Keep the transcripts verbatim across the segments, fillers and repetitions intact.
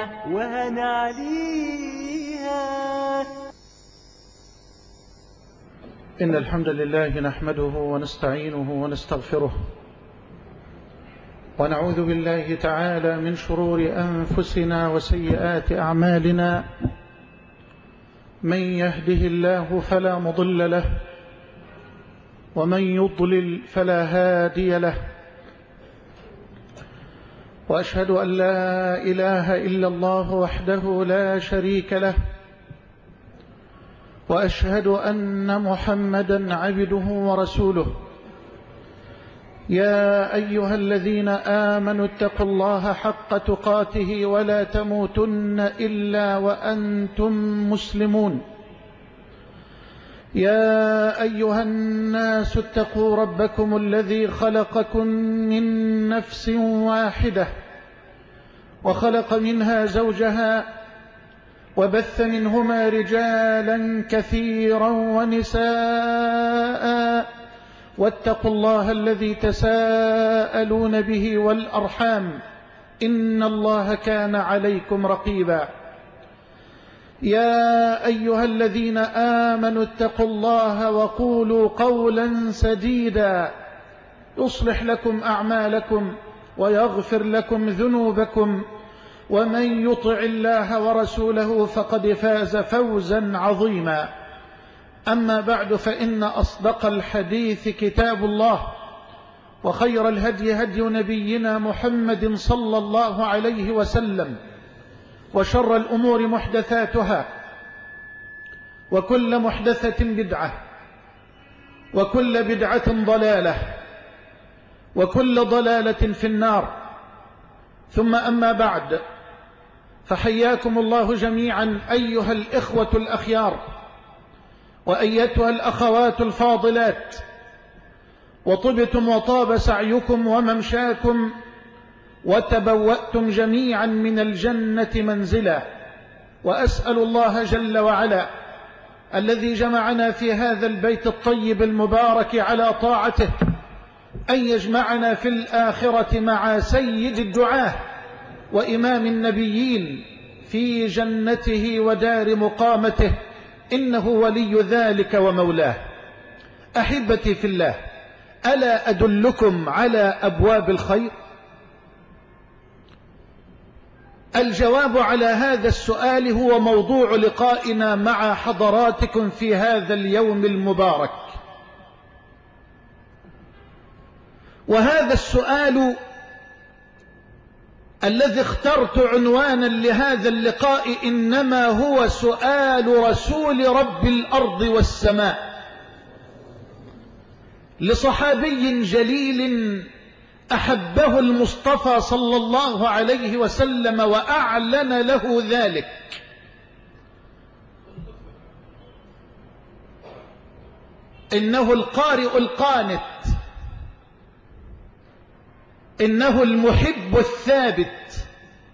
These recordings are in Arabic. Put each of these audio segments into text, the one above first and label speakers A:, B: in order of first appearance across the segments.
A: وهن عليها.
B: إن الحمد لله نحمده ونستعينه ونستغفره، ونعوذ بالله تعالى من شرور أنفسنا وسيئات أعمالنا. من يهده الله فلا مضل له، ومن يضلل فلا هادي له، وأشهد أن لا إله إلا الله وحده لا شريك له، وأشهد أن محمدا عبده ورسوله. يا أيها الذين آمنوا اتقوا الله حق تقاته ولا تموتن إلا وأنتم مسلمون. يا أيها الناس اتقوا ربكم الذي خلقكم من نفس واحدة، وخلق منها زوجها، وبث منهما رجالا كثيرا ونساء، واتقوا الله الذي تساءلون به والأرحام، إن الله كان عليكم رقيبا. يا أيها الذين آمنوا اتقوا الله وقولوا قولا سديدا يصلح لكم أعمالكم ويغفر لكم ذنوبكم، ومن يطع الله ورسوله فقد فاز فوزا عظيما. أما بعد، فإن أصدق الحديث كتاب الله، وخير الهدي هدي نبينا محمد صلى الله عليه وسلم، وشر الأمور محدثاتها، وكل محدثة بدعة، وكل بدعة ضلالة، وكل ضلالة في النار. ثم أما بعد، فحياكم الله جميعا أيها الإخوة الأخيار، وأيتها الأخوات الفاضلات، وطبتم وطاب سعيكم وممشاكم، وتبوأتم جميعا من الجنة منزلا. وأسأل الله جل وعلا الذي جمعنا في هذا البيت الطيب المبارك على طاعته أن يجمعنا في الآخرة مع سيد الدعاة وإمام النبيين في جنته ودار مقامته، إنه ولي ذلك ومولاه. أحبتي في الله، ألا أدلكم على أبواب الخير؟ الجواب على هذا السؤال هو موضوع لقائنا مع حضراتكم في هذا اليوم المبارك. وهذا السؤال الذي اخترت عنوانا لهذا اللقاء إنما هو سؤال رسول رب الأرض والسماء لصحابي جليل أحبه المصطفى صلى الله عليه وسلم وأعلن له ذلك. إنه القارئ القانت، إنه المحب الثابت،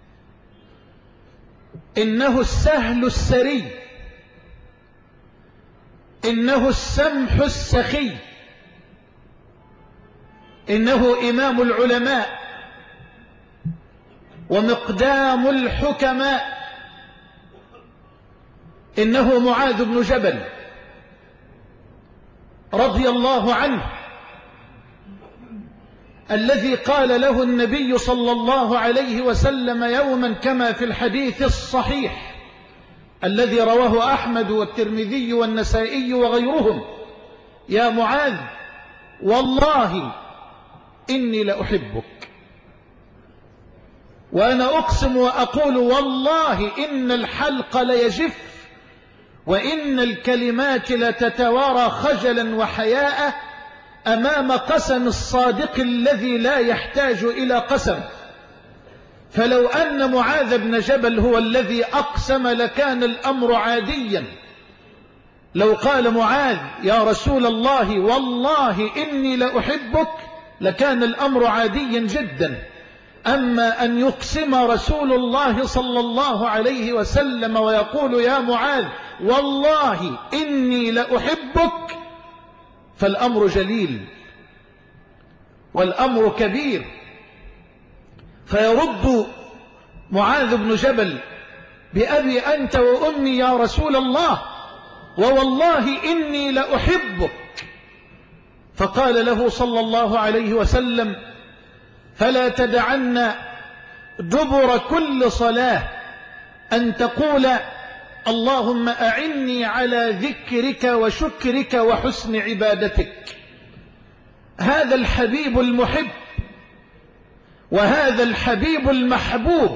B: إنه السهل السري، إنه السمح السخي، إنه إمام العلماء ومقدام الحكماء، إنه معاذ بن جبل رضي الله عنه، الذي قال له النبي صلى الله عليه وسلم يوما كما في الحديث الصحيح الذي رواه أحمد والترمذي والنسائي وغيرهم: يا معاذ، والله إني لأحبك. وأنا أقسم وأقول والله إن الحلق ليجف، وإن الكلمات لتتوارى خجلا وحياء أمام قسم الصادق الذي لا يحتاج إلى قسم. فلو أن معاذ بن جبل هو الذي أقسم لكان الأمر عاديا. لو قال معاذ: يا رسول الله والله إني لأحبك، لكان الأمر عاديا جدا. أما أن يقسم رسول الله صلى الله عليه وسلم ويقول: يا معاذ والله إني لأحبك، فالأمر جليل والأمر كبير. فيرد معاذ بن جبل: بأبي أنت وأمي يا رسول الله، ووالله إني لأحبك. فقال له صلى الله عليه وسلم: فلا تدعن دبر كل صلاة أن تقول اللهم أعني على ذكرك وشكرك وحسن عبادتك. هذا الحبيب المحب وهذا الحبيب المحبوب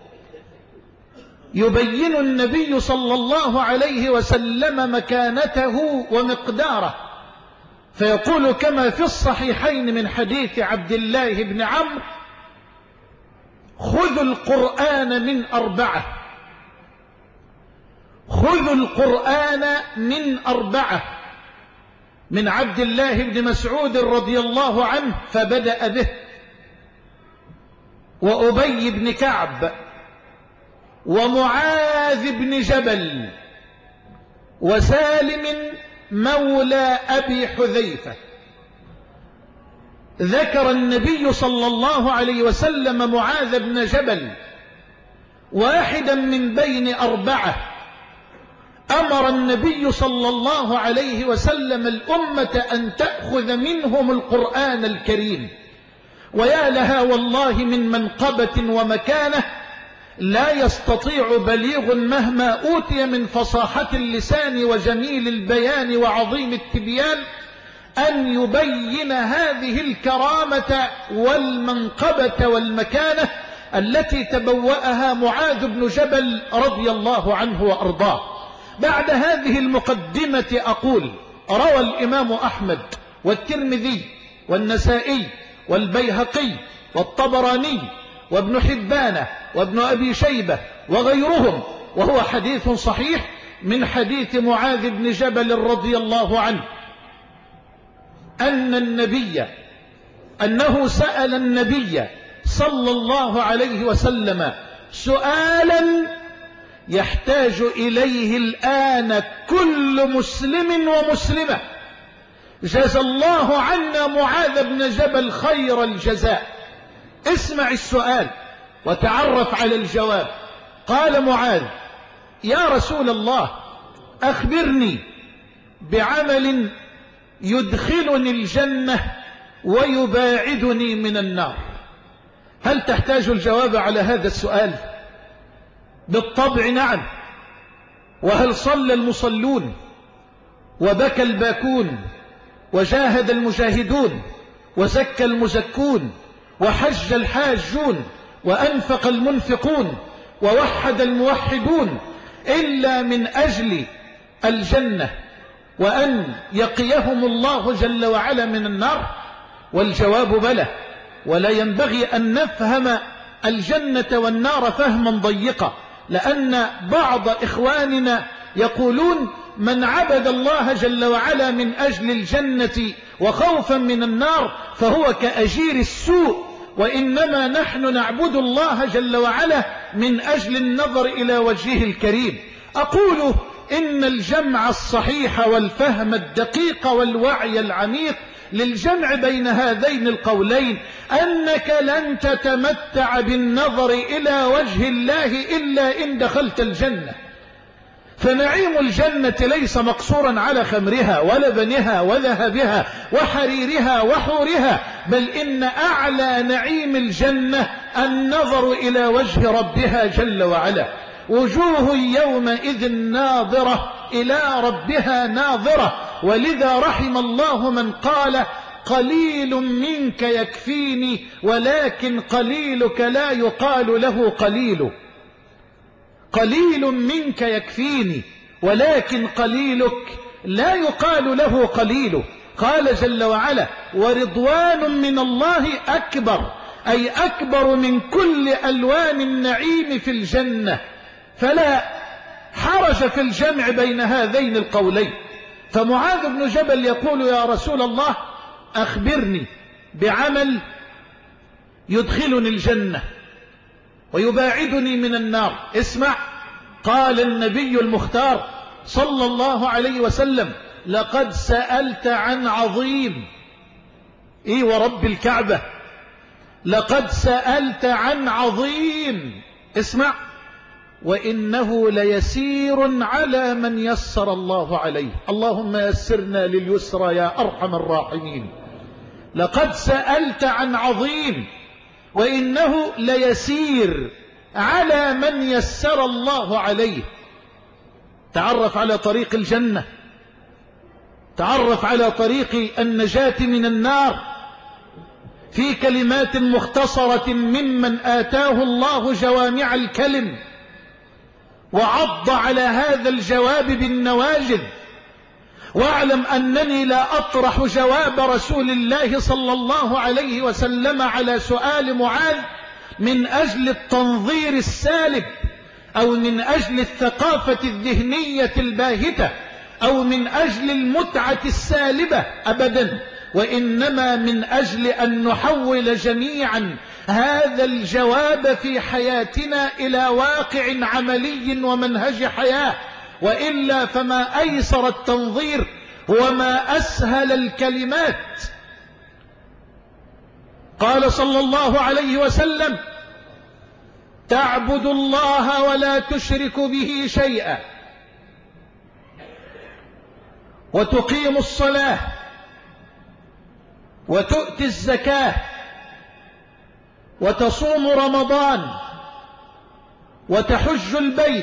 B: يبين النبي صلى الله عليه وسلم مكانته ومقداره، فيقول كما في الصحيحين من حديث عبد الله بن عمرو: خذوا القرآن من أربعة، خذوا القرآن من أربعة، من عبد الله بن مسعود رضي الله عنه فبدأ به، وأبي بن كعب، ومعاذ بن جبل، وسالم مولى أبي حذيفة. ذكر النبي صلى الله عليه وسلم معاذ بن جبل واحدا من بين أربعة أمر النبي صلى الله عليه وسلم الأمة أن تأخذ منهم القرآن الكريم. ويا لها والله من منقبة ومكانة لا يستطيع بليغ مهما أوتي من فصاحة اللسان وجميل البيان وعظيم التبيان أن يبين هذه الكرامة والمنقبة والمكانة التي تبوأها معاذ بن جبل رضي الله عنه وأرضاه. بعد هذه المقدمة أقول: روى الإمام أحمد والترمذي والنسائي والبيهقي والطبراني وابن حبان وابن أبي شيبة وغيرهم، وهو حديث صحيح، من حديث معاذ بن جبل رضي الله عنه أن النبي أنه سأل النبي صلى الله عليه وسلم سؤالا يحتاج إليه الآن كل مسلم ومسلمة، جزى الله عنا معاذ بن جبل خير الجزاء. اسمع السؤال وتعرف على الجواب. قال معاذ: يا رسول الله، أخبرني بعمل يدخلني الجنة ويباعدني من النار. هل تحتاج الجواب على هذا السؤال؟ بالطبع نعم. وهل صلى المصلون وبكى الباكون وجاهد المجاهدون وزكى المزكون وحج الحاجون وأنفق المنفقون ووحد الموحدون إلا من أجل الجنة وأن يقيهم الله جل وعلا من النار؟ والجواب بلى. ولا ينبغي أن نفهم الجنة والنار فهما ضيقا، لأن بعض إخواننا يقولون من عبد الله جل وعلا من أجل الجنة وخوفا من النار فهو كأجير السوء، وإنما نحن نعبد الله جل وعلا من أجل النظر إلى وجهه الكريم. أقول إن الجمع الصحيح والفهم الدقيق والوعي العميق للجمع بين هذين القولين أنك لن تتمتع بالنظر إلى وجه الله إلا إن دخلت الجنة. فنعيم الجنة ليس مقصورا على خمرها ولبنها وذهبها وحريرها وحورها، بل إن أعلى نعيم الجنة النظر إلى وجه ربها جل وعلا. وجوه يومئذ ناظرة إلى ربها ناظرة. ولذا رحم الله من قال: قليل منك يكفيني ولكن قليلك لا يقال له قليل. قليل منك يكفيني ولكن قليلك لا يقال له قليل. قال جل وعلا: ورضوان من الله أكبر، أي أكبر من كل ألوان النعيم في الجنة. فلا حرج في الجمع بين هذين القولين. فمعاذ بن جبل يقول: يا رسول الله، أخبرني بعمل يدخلني الجنة ويباعدني من النار. اسمع، قال النبي المختار صلى الله عليه وسلم: لقد سألت عن عظيم. إيه ورب الكعبة، لقد سألت عن عظيم اسمع: وإنه ليسير على من يسر الله عليه. اللهم يسرنا لليسرى يا أرحم الراحمين. لقد سألت عن عظيم، وإنه ليسير على من يسر الله عليه. تعرف على طريق الجنة، تعرف على طريق النجاة من النار في كلمات مختصرة ممن آتاه الله جوامع الكلم وعض على هذا الجواب بالنواجذ. واعلم أنني لا أطرح جواب رسول الله صلى الله عليه وسلم على سؤال معاذ من أجل التنظير السالب، أو من أجل الثقافة الذهنية الباهتة، أو من أجل المتعة السالبة، أبدا، وإنما من أجل أن نحول جميعا هذا الجواب في حياتنا إلى واقع عملي ومنهج حياة. وإلا فما أيسر التنظير وما أسهل الكلمات. قال صلى الله عليه وسلم: تعبد الله ولا تشرك به شيئا، وتقيم الصلاة، وتؤتي الزكاة، وتصوم رمضان، وتحج البيت.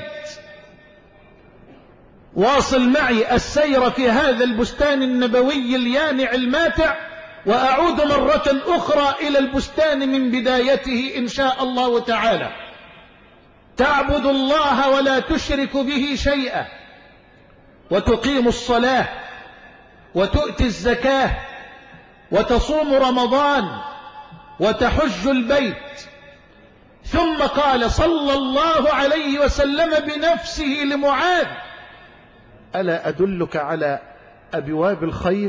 B: واصل معي السير في هذا البستان النبوي اليانع الماتع، وأعود مرة أخرى إلى البستان من بدايته إن شاء الله تعالى. تعبد الله ولا تشرك به شيئا، وتقيم الصلاة، وتؤتي الزكاة، وتصوم رمضان، وتحج البيت. ثم قال صلى الله عليه وسلم بنفسه لمعاذ: ألا أدلك على أبواب الخير؟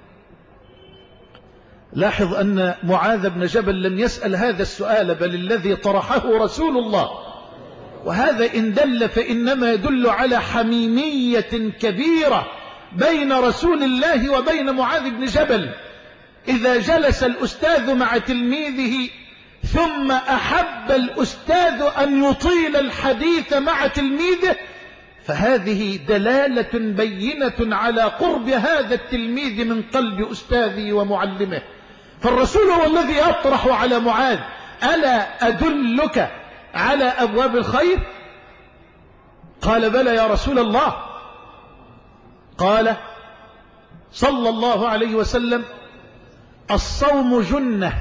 B: لاحظ أن معاذ بن جبل لم يسأل هذا السؤال، بل الذي طرحه رسول الله. وهذا إن دل فإنما يدل على حميمية كبيرة بين رسول الله وبين معاذ بن جبل. إذا جلس الأستاذ مع تلميذه ثم أحب الأستاذ أن يطيل الحديث مع تلميذه، فهذه دلالة بينة على قرب هذا التلميذ من قلب أستاذه ومعلمه. فالرسول هو الذي يطرح على معاذ: ألا أدلك على أبواب الخير؟ قال: بلى يا رسول الله. قال صلى الله عليه وسلم: الصوم جنة،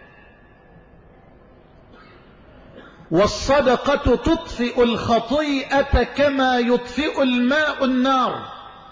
B: والصدقة تطفئ الخطيئة كما يطفئ الماء النار،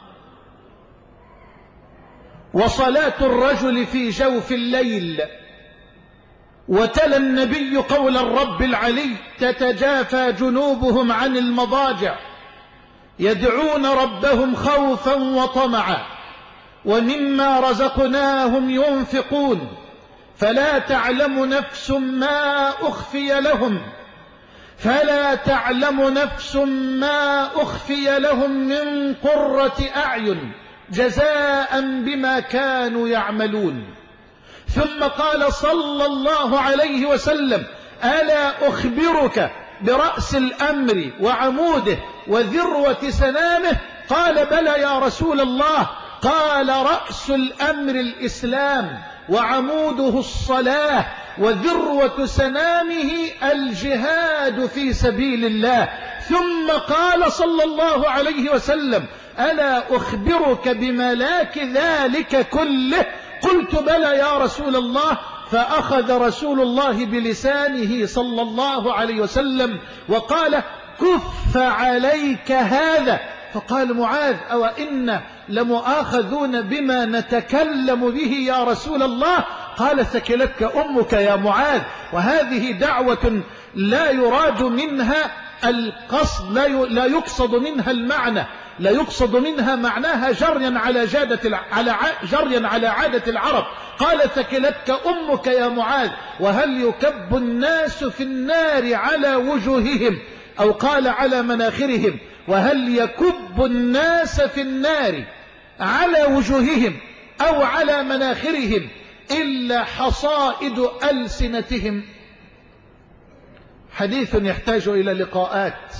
B: وصلاة الرجل في جوف الليل. وتلا النبي قول الرب العلي: تتجافى جنوبهم عن المضاجع يدعون ربهم خوفا وطمعا ومما رزقناهم ينفقون فلا تعلم نفس ما أخفي لهم فلا تعلم نفس ما أخفي لهم من قرة أعين جزاء بما كانوا يعملون. ثم قال صلى الله عليه وسلم: ألا أخبرك برأس الأمر وعموده وذروة سنامه؟ قال: بلى يا رسول الله. قال: رأس الأمر الإسلام، وعموده الصلاة، وذروة سنامه الجهاد في سبيل الله. ثم قال صلى الله عليه وسلم: ألا أخبرك بملاك ذلك كله؟ قلت: بلى يا رسول الله. فأخذ رسول الله بلسانه صلى الله عليه وسلم وقال: كف عليك هذا. فقال معاذ: أو إن لمؤاخذون بما نتكلم به يا رسول الله؟ قال: ثكلتك أمك يا معاذ. وهذه دعوة لا يراد منها القصد، لا لا يقصد منها المعنى، لا يقصد منها معناها جريا على جادة على جريا على عادة العرب. قال: ثكلتك أمك يا معاذ. وهل يكب الناس في النار على وجوههم، أو قال على مناخرهم؟ وهل يكب الناس في النار على وجوههم أو على مناخرهم إلا حصائد ألسنتهم؟ حديث يحتاج إلى لقاءات،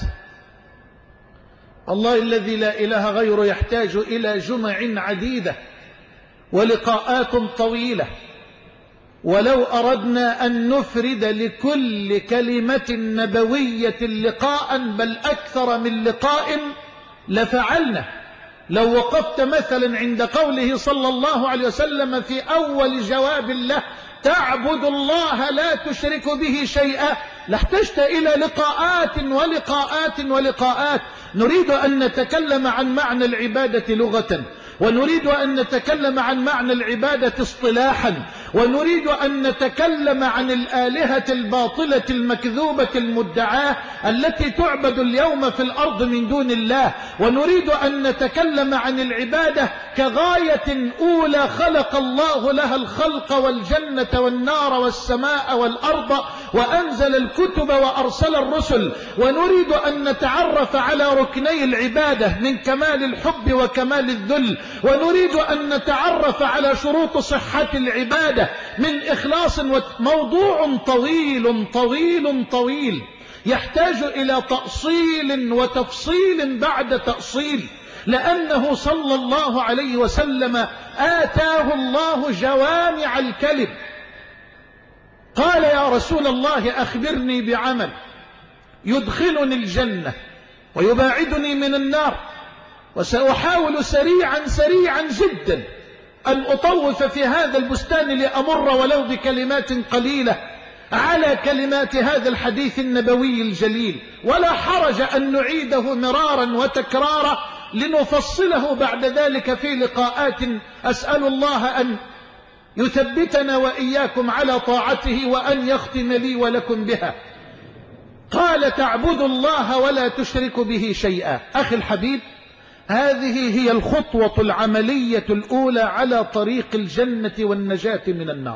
B: والله الذي لا إله غيره يحتاج إلى جمع عديدة ولقاءات طويلة. ولو أردنا أن نفرد لكل كلمة نبوية لقاء بل أكثر من لقاء لفعلنا. لو وقفت مثلا عند قوله صلى الله عليه وسلم في أول جواب له تعبد الله لا تشرك به شيئا لاحتجت إلى لقاءات ولقاءات ولقاءات. نريد أن نتكلم عن معنى العبادة لغة، ونريد أن نتكلم عن معنى العبادة اصطلاحا، ونريد أن نتكلم عن الآلهة الباطلة المكذوبة المدعاة التي تعبد اليوم في الأرض من دون الله، ونريد أن نتكلم عن العبادة كغاية أولى خلق الله لها الخلق والجنة والنار والسماء والأرض وأنزل الكتب وأرسل الرسل، ونريد أن نتعرف على ركني العبادة من كمال الحب وكمال الذل، ونريد أن نتعرف على شروط صحة العبادة من إخلاص. موضوع طويل طويل طويل يحتاج إلى تأصيل وتفصيل بعد تأصيل، لأنه صلى الله عليه وسلم آتاه الله جوامع الكلم. قال يا رسول الله أخبرني بعمل يدخلني الجنة ويباعدني من النار، وسأحاول سريعا سريعا جدا أن أطوف في هذا البستان لأمر ولو بكلمات قليلة على كلمات هذا الحديث النبوي الجليل، ولا حرج أن نعيده مرارا وتكرارا لنفصله بعد ذلك في لقاءات. أسأل الله أن يثبتنا وإياكم على طاعته وأن يختم لي ولكم بها. قال تعبدوا الله ولا تشرك به شيئا. أخي الحبيب، هذه هي الخطوة العملية الأولى على طريق الجنة والنجاة من النار.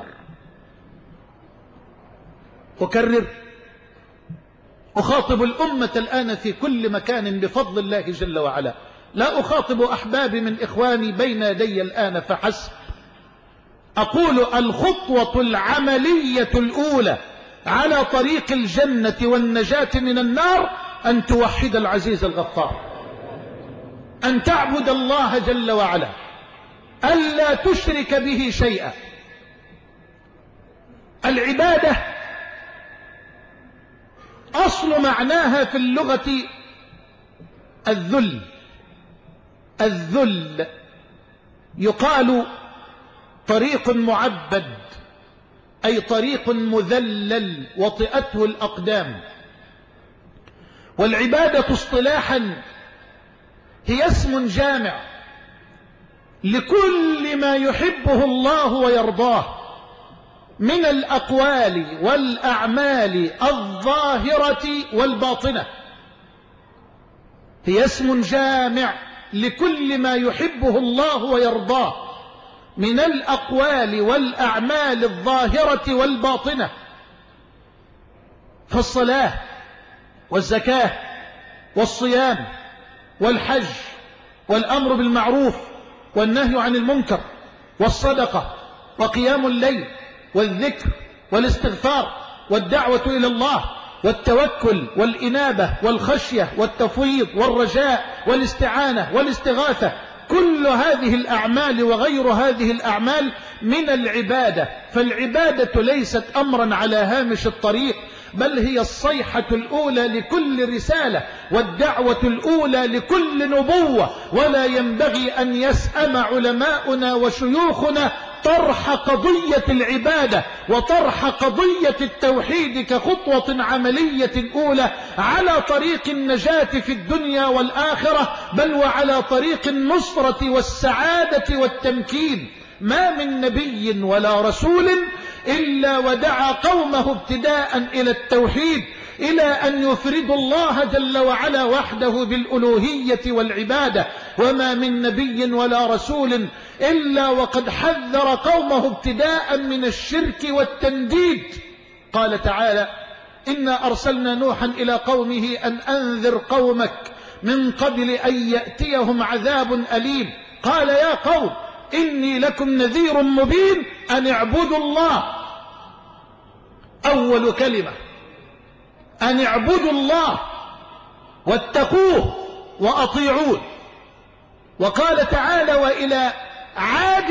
B: أكرر، أخاطب الأمة الآن في كل مكان بفضل الله جل وعلا، لا أخاطب أحبابي من إخواني بين يدي الآن فحسب. أقول الخطوة العملية الأولى على طريق الجنة والنجاة من النار أن توحد العزيز الغفار، أن تعبد الله جل وعلا، ألا تشرك به شيئا. العبادة أصل معناها في اللغة الذل. الذل يقال طريق معبد، أي طريق مذلل وطئته الأقدام. والعبادة اصطلاحا هي اسم جامع لكل ما يحبه الله ويرضاه من الأقوال والأعمال الظاهرة والباطنة. هي اسم جامع لكل ما يحبه الله ويرضاه من الأقوال والأعمال الظاهرة والباطنة. فالصلاة والزكاة والصيام والحج والأمر بالمعروف والنهي عن المنكر والصدقة وقيام الليل والذكر والاستغفار والدعوة إلى الله والتوكل والإنابة والخشية والتفويض والرجاء والاستعانة والاستغاثة، كل هذه الأعمال وغير هذه الأعمال من العبادة. فالعبادة ليست أمرا على هامش الطريق، بل هي الصيحة الأولى لكل رسالة والدعوة الأولى لكل نبوة. ولا ينبغي أن يسأم علماؤنا وشيوخنا طرح قضية العبادة وطرح قضية التوحيد كخطوة عملية أولى على طريق النجاة في الدنيا والآخرة، بل وعلى طريق النصرة والسعادة والتمكين. ما من نبي ولا رسول إلا ودعا قومه ابتداء إلى التوحيد، إلى أن يفردوا الله جل وعلا وحده بالألوهية والعبادة. وما من نبي ولا رسول إلا وقد حذر قومه ابتداء من الشرك والتنديد. قال تعالى: إنا أرسلنا نوحا إلى قومه أن أنذر قومك من قبل أن يأتيهم عذاب أليم. قال: يا قوم إني لكم نذير مبين أن اعبدوا الله. أول كلمة أن اعبدوا الله واتقوه وأطيعون. وقال تعالى: وإلى عاد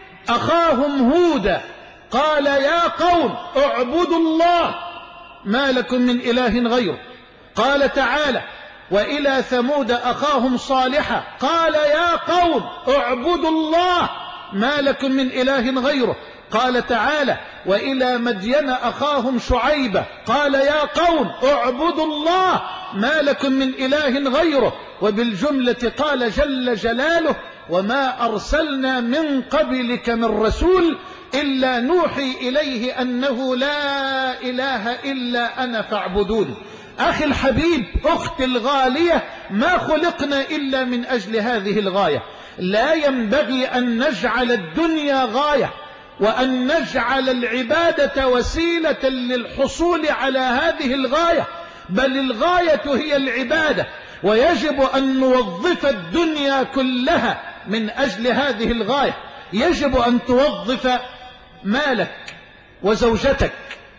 B: أخاهم هودا قال يا قوم اعبدوا الله ما لكم من إله غيره. قال تعالى: وإلى ثمود أخاهم صالحا قال يا قوم اعبدوا الله ما لكم من إله غيره. قال تعالى: وإلى مدين أخاهم شعيبا قال يا قوم اعبدوا الله ما لكم من إله غيره. وبالجملة قال جل جلاله: وما أرسلنا من قبلك من رسول إلا نوحي إليه أنه لا إله إلا أنا فاعبدون. أخي الحبيب، أختي الغالية، ما خلقنا إلا من أجل هذه الغاية. لا ينبغي أن نجعل الدنيا غاية وأن نجعل العبادة وسيلة للحصول على هذه الغاية، بل الغاية هي العبادة، ويجب أن نوظف الدنيا كلها من أجل هذه الغاية. يجب أن توظف مالك وزوجتك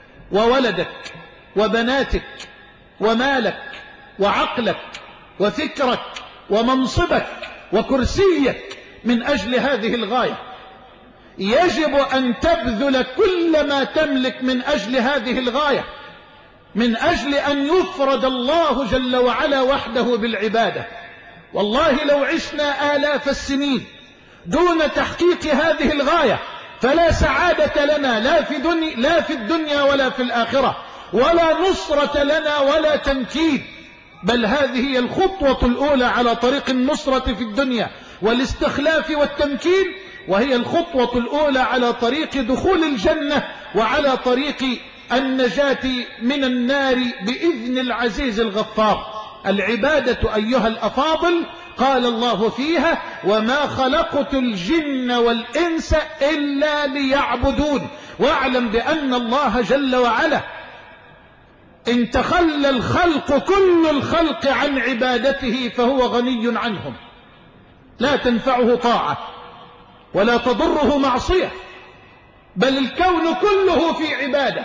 B: وولدك وبناتك ومالك وعقلك وفكرك ومنصبك وكرسيك من أجل هذه الغاية. يجب أن تبذل كل ما تملك من أجل هذه الغاية، من أجل أن يفرد الله جل وعلا وحده بالعبادة. والله لو عشنا آلاف السنين دون تحقيق هذه الغاية فلا سعادة لنا لا في, دني لا في الدنيا ولا في الآخرة، ولا نصرة لنا ولا تمكين. بل هذه هي الخطوة الأولى على طريق النصرة في الدنيا والاستخلاف والتمكين، وهي الخطوة الأولى على طريق دخول الجنة وعلى طريق النجاة من النار بإذن العزيز الغفار. العبادة أيها الأفاضل قال الله فيها: وما خلقت الجن والإنس إلا ليعبدون. واعلم بأن الله جل وعلا إن تخلى الخلق كل الخلق عن عبادته فهو غني عنهم، لا تنفعه طاعة ولا تضره معصية، بل الكون كله في عبادة،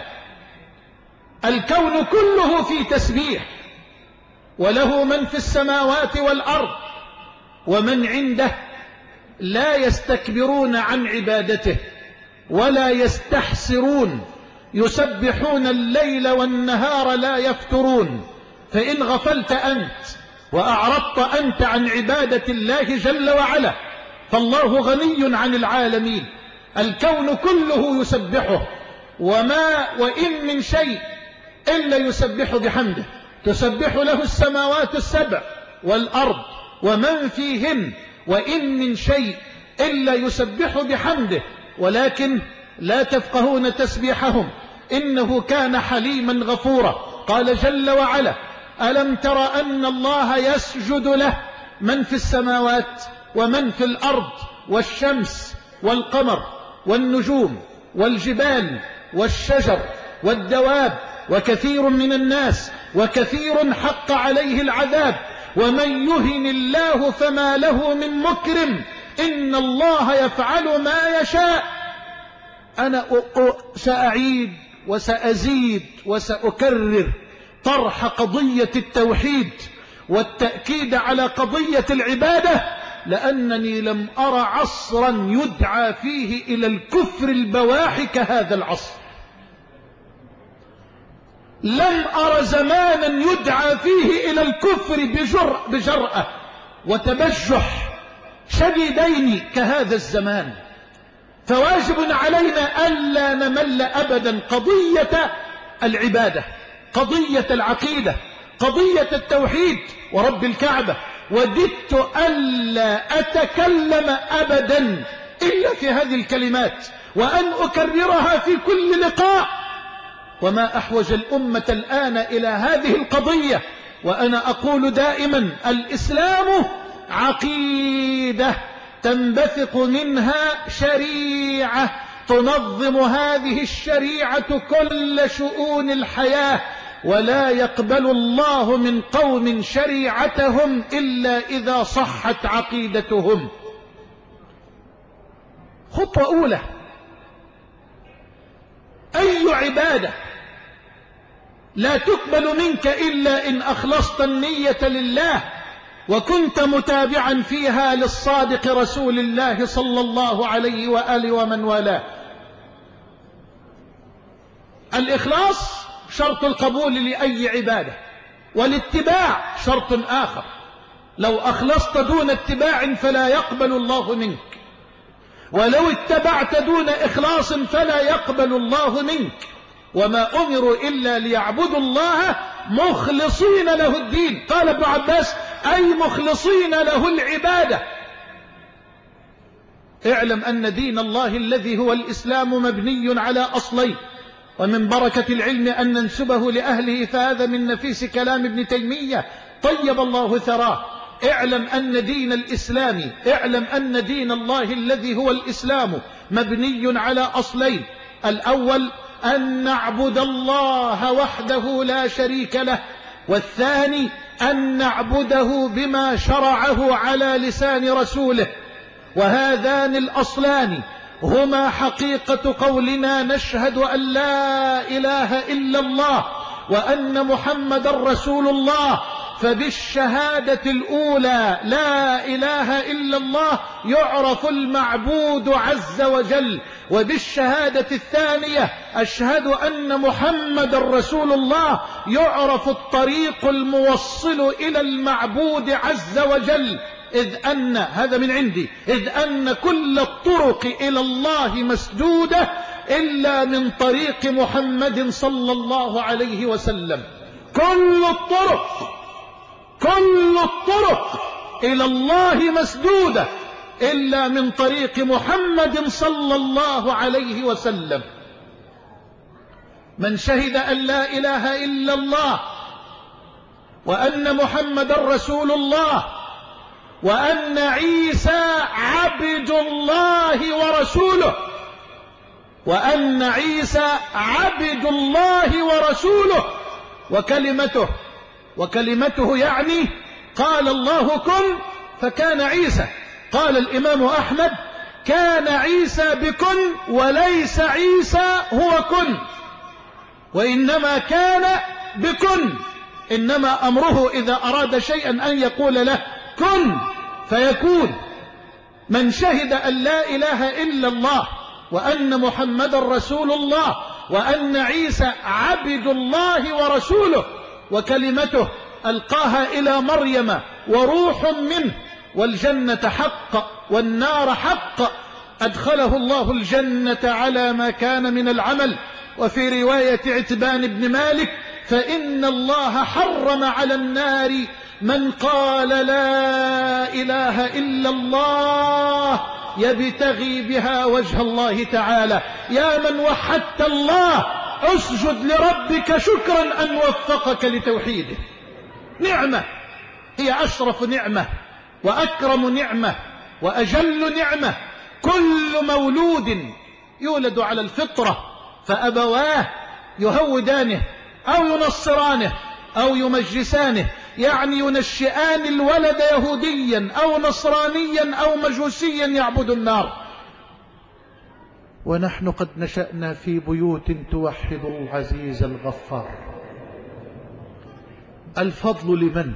B: الكون كله في تسبيح، وله من في السماوات والأرض ومن عنده لا يستكبرون عن عبادته ولا يستحسرون، يسبحون الليل والنهار لا يفترون. فإن غفلت أنت وأعرضت أنت عن عبادة الله جل وعلا فالله غني عن العالمين، الكون كله يسبحه، وما وإن من شيء إلا يسبح بحمده، تسبح له السماوات السبع والأرض ومن فيهن، وإن من شيء إلا يسبح بحمده ولكن لا تفقهون تسبيحهم إنه كان حليما غفورا. قال جل وعلا: ألم تر أن الله يسجد له من في السماوات ومن في الأرض والشمس والقمر والنجوم والجبال والشجر والدواب وكثير من الناس وكثير حق عليه العذاب ومن يهن الله فما له من مكرم إن الله يفعل ما يشاء. أنا سأعيد وسأزيد وسأكرر طرح قضية التوحيد والتأكيد على قضية العبادة، لأنني لم أرى عصرا يدعى فيه إلى الكفر البواح كهذا العصر. لم أرى زمانا يدعى فيه إلى الكفر بجرأة, بجرأة وتبجح شديدين كهذا الزمان. فواجب علينا ألا نمل أبدا قضية العبادة، قضية العقيدة، قضية التوحيد ورب الكعبة. وددت ألا أتكلم أبدا إلا في هذه الكلمات وأن أكررها في كل لقاء. وما أحوج الأمة الآن إلى هذه القضية، وأنا أقول دائما: الإسلام عقيدة تنبثق منها شريعة تنظم هذه الشريعة كل شؤون الحياة، ولا يقبل الله من قوم شريعتهم إلا إذا صحت عقيدتهم. خطوة أولى: أي عبادة لا تقبل منك إلا إن أخلصت النية لله وكنت متابعا فيها للصادق رسول الله صلى الله عليه وآله ومن والاه. الإخلاص شرط القبول لأي عبادة، والاتباع شرط آخر. لو أخلصت دون اتباع فلا يقبل الله منك، ولو اتبعت دون إخلاص فلا يقبل الله منك. وما أمروا إلا ليعبدوا الله مخلصين له الدين. قال ابن عباس: أي مخلصين له العبادة. اعلم أن دين الله الذي هو الإسلام مبني على أصلين، ومن بركة العلم أن ننسبه لأهله، فهذا من نفيس كلام ابن تيمية طيب الله ثراه. اعلم أن دين الإسلام اعلم أن دين الله الذي هو الإسلام مبني على أصلين: الأول أن نعبد الله وحده لا شريك له، والثاني أن نعبده بما شرعه على لسان رسوله. وهذان الأصلان هما حقيقة قولنا: نشهد أن لا إله إلا الله وأن محمد رسول الله. فبالشهادة الأولى لا إله إلا الله يعرف المعبود عز وجل، وبالشهادة الثانية أشهد أن محمد رسول الله يعرف الطريق الموصل إلى المعبود عز وجل. إذ أن هذا من عندي إذ أن كل الطرق إلى الله مسدودة إلا من طريق محمد صلى الله عليه وسلم. كل الطرق كل الطرق إلى الله مسدودة إلا من طريق محمد صلى الله عليه وسلم. من شهد أن لا إله إلا الله وأن محمد رسول الله وأن عيسى عبد الله ورسوله وأن عيسى عبد الله ورسوله وكلمته وكلمته يعني قال الله كن فكان عيسى. قال الإمام أحمد: كان عيسى بكن وليس عيسى هو كن، وإنما كان بكن، إنما أمره إذا أراد شيئا أن يقول له كن فيكون. من شهد أن لا إله إلا الله وأن محمد رسول الله وأن عيسى عبد الله ورسوله وكلمته ألقاها إلى مريم وروح منه، والجنة حق والنار حق، أدخله الله الجنة على ما كان من العمل. وفي رواية عتبان بن مالك: فإن الله حرم على النار من قال لا إله إلا الله يبتغي بها وجه الله تعالى. يا من وحدت الله اسجد لربك شكرا أن وفقك لتوحيده. نعمة هي أشرف نعمة وأكرم نعمة وأجل نعمة. كل مولود يولد على الفطرة فأبواه يهودانه أو ينصرانه أو يمجسانه، يعني ينشئان الولد يهوديا أو نصرانيا أو مجوسيا يعبد النار. ونحن قد نشأنا في بيوت توحد العزيز الغفار. الفضل لمن؟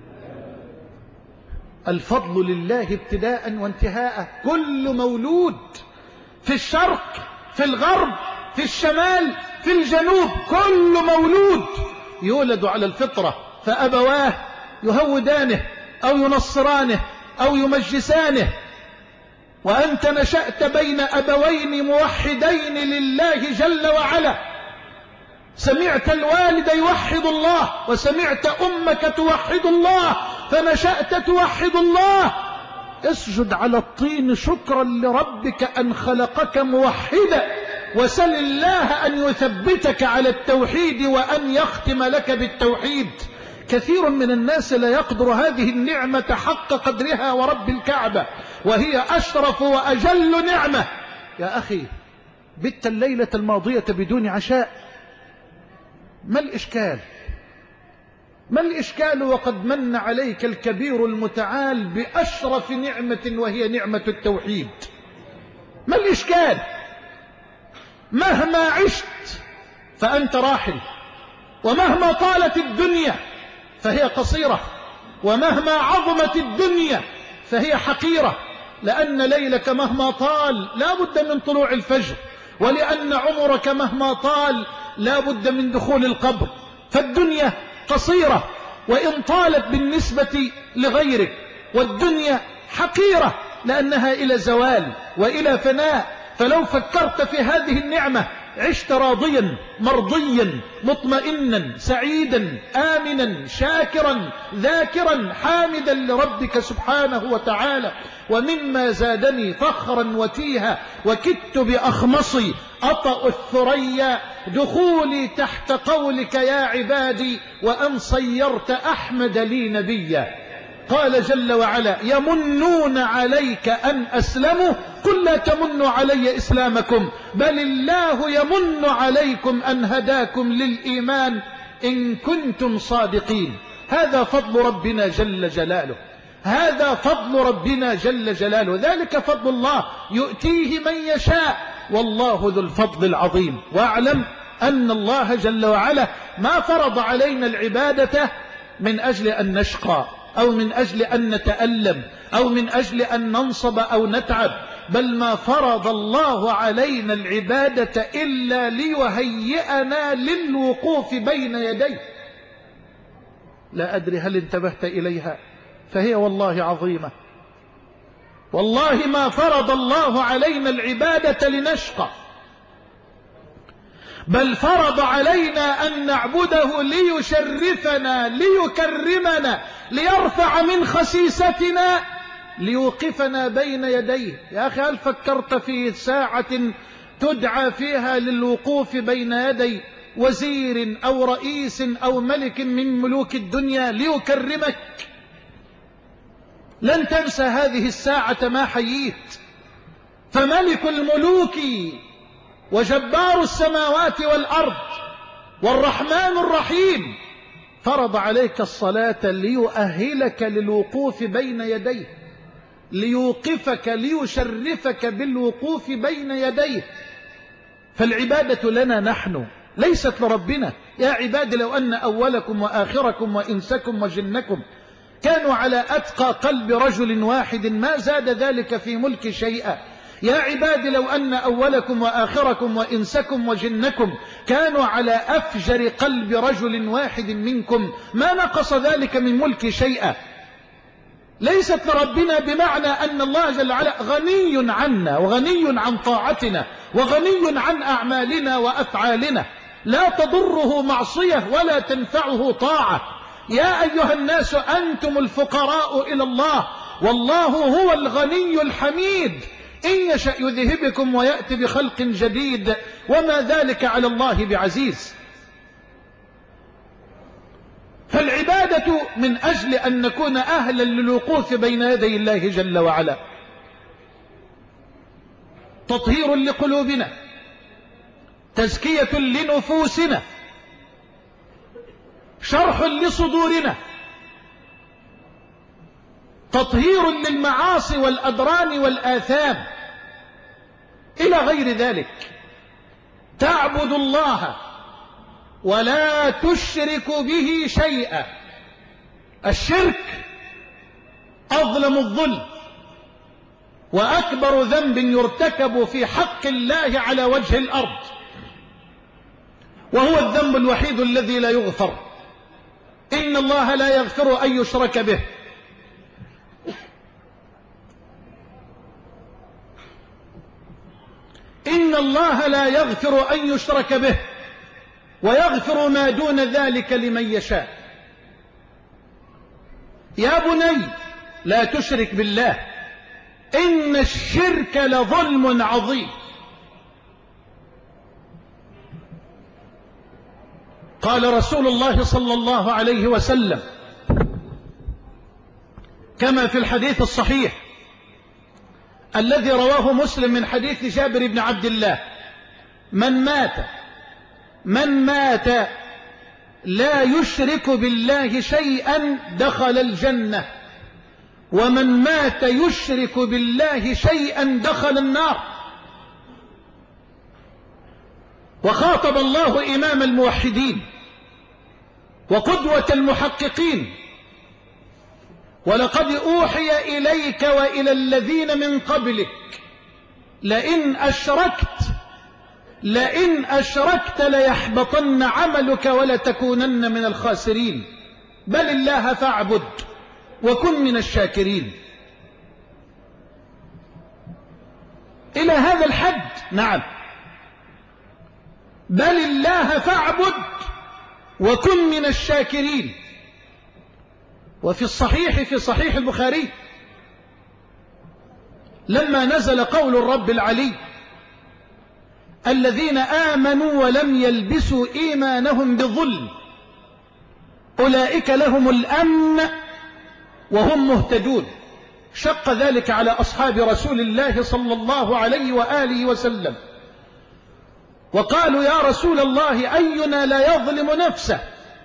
B: الفضل لله ابتداء وانتهاء. كل مولود في الشرق في الغرب في الشمال في الجنوب، كل مولود يولد على الفطرة فأبواه يهودانه أو ينصرانه أو يمجسانه. وأنت نشأت بين أبوين موحدين لله جل وعلا، سمعت الوالد يوحد الله وسمعت أمك توحد الله فنشأت توحد الله. اسجد على الطين شكرا لربك أن خلقك موحدا، وسل الله أن يثبتك على التوحيد وأن يختم لك بالتوحيد. كثير من الناس لا يقدر هذه النعمة حق قدرها ورب الكعبة، وهي أشرف وأجل نعمة. يا أخي، بت الليلة الماضية بدون عشاء، ما الإشكال؟ ما الإشكال وقد من عليك الكبير المتعال بأشرف نعمة وهي نعمة التوحيد؟ ما الإشكال؟ مهما عشت فأنت راحل، ومهما طالت الدنيا فهي قصيرة، ومهما عظمت الدنيا فهي حقيرة، لأن ليلك مهما طال لا بد من طلوع الفجر، ولأن عمرك مهما طال لا بد من دخول القبر. فالدنيا قصيرة وإن طالت بالنسبة لغيرك، والدنيا حقيرة لأنها إلى زوال وإلى فناء. فلو فكرت في هذه النعمة عشت راضيا مرضيا مطمئنا سعيدا آمنا شاكرا ذاكرا حامدا لربك سبحانه وتعالى. ومما زادني فخرا وتيها وكدت بأخمصي أطأ الثريا دخولي تحت قولك يا عبادي وأن صيرت أحمد لي نبيا. قال جل وعلا يمنون عليك أن أسلموا قل لا تمنوا علي إسلامكم بل الله يمن عليكم أن هداكم للإيمان إن كنتم صادقين. هذا فضل ربنا جل جلاله، هذا فضل ربنا جل جلاله، ذلك فضل الله يؤتيه من يشاء والله ذو الفضل العظيم. واعلم أن الله جل وعلا ما فرض علينا العبادة من أجل أن نشقى أو من أجل أن نتألم أو من أجل أن ننصب أو نتعب، بل ما فرض الله علينا العبادة إلا ليهيئنا للوقوف بين يديه. لا أدري هل انتبهت إليها، فهي والله عظيمة. والله ما فرض الله علينا العبادة لنشقى، بل فرض علينا أن نعبده ليشرفنا ليكرمنا ليرفع من خسيستنا ليوقفنا بين يديه. يا أخي هل فكرت في ساعة تدعى فيها للوقوف بين يدي وزير أو رئيس أو ملك من ملوك الدنيا ليكرمك؟ لن تنسى هذه الساعة ما حييت. فملك الملوك وجبار السماوات والأرض والرحمن الرحيم فرض عليك الصلاة ليؤهلك للوقوف بين يديه، ليوقفك ليشرفك بالوقوف بين يديه. فالعبادة لنا نحن ليست لربنا. يا عباد لو أن أولكم وآخركم وإنسكم وجنكم كانوا على أتقى قلب رجل واحد ما زاد ذلك في ملك شيئا. يا عباد لو أن أولكم وآخركم وإنسكم وجنكم كانوا على أفجر قلب رجل واحد منكم ما نقص ذلك من ملك شيئا. ليست لربنا بمعنى أن الله جل وعلا غني عنا وغني عن طاعتنا وغني عن أعمالنا وأفعالنا، لا تضره معصية ولا تنفعه طاعة. يا أيها الناس أنتم الفقراء إلى الله والله هو الغني الحميد، إن يشأ يذهبكم ويأتي بخلق جديد وما ذلك على الله بعزيز. فالعبادة من أجل أن نكون أهلا للوقوف بين يدي الله جل وعلا، تطهير لقلوبنا، تزكية لنفوسنا، شرح لصدورنا، تطهير للمعاصي والأدران والآثام إلى غير ذلك. تعبد الله ولا تشرك به شيئا. الشرك أظلم الظلم وأكبر ذنب يرتكب في حق الله على وجه الأرض، وهو الذنب الوحيد الذي لا يغفر. إن الله لا يغفر أن يشرك به إن الله لا يغفر أن يشرك به ويغفر ما دون ذلك لمن يشاء. يا بني لا تشرك بالله إن الشرك لظلم عظيم. قال رسول الله صلى الله عليه وسلم كما في الحديث الصحيح الذي رواه مسلم من حديث جابر بن عبد الله: من مات من مات لا يشرك بالله شيئا دخل الجنة، ومن مات يشرك بالله شيئا دخل النار. وخاطب الله إمام الموحدين وقدوة المحققين. ولقد أوحي إليك وإلى الذين من قبلك لئن أشركت لئن أشركت ليحبطن عملك ولتكونن من الخاسرين بل الله فاعبد وكن من الشاكرين. إلى هذا الحد. نعم، بل الله فاعبد وكن من الشاكرين. وفي الصحيح في صحيح البخاري لما نزل قول الرب العلي الذين آمنوا ولم يلبسوا إيمانهم بظلم أولئك لهم الأمن وهم مهتدون، شق ذلك على أصحاب رسول الله صلى الله عليه وآله وسلم، وقالوا يا رسول الله أينا لا يظلم نفسه؟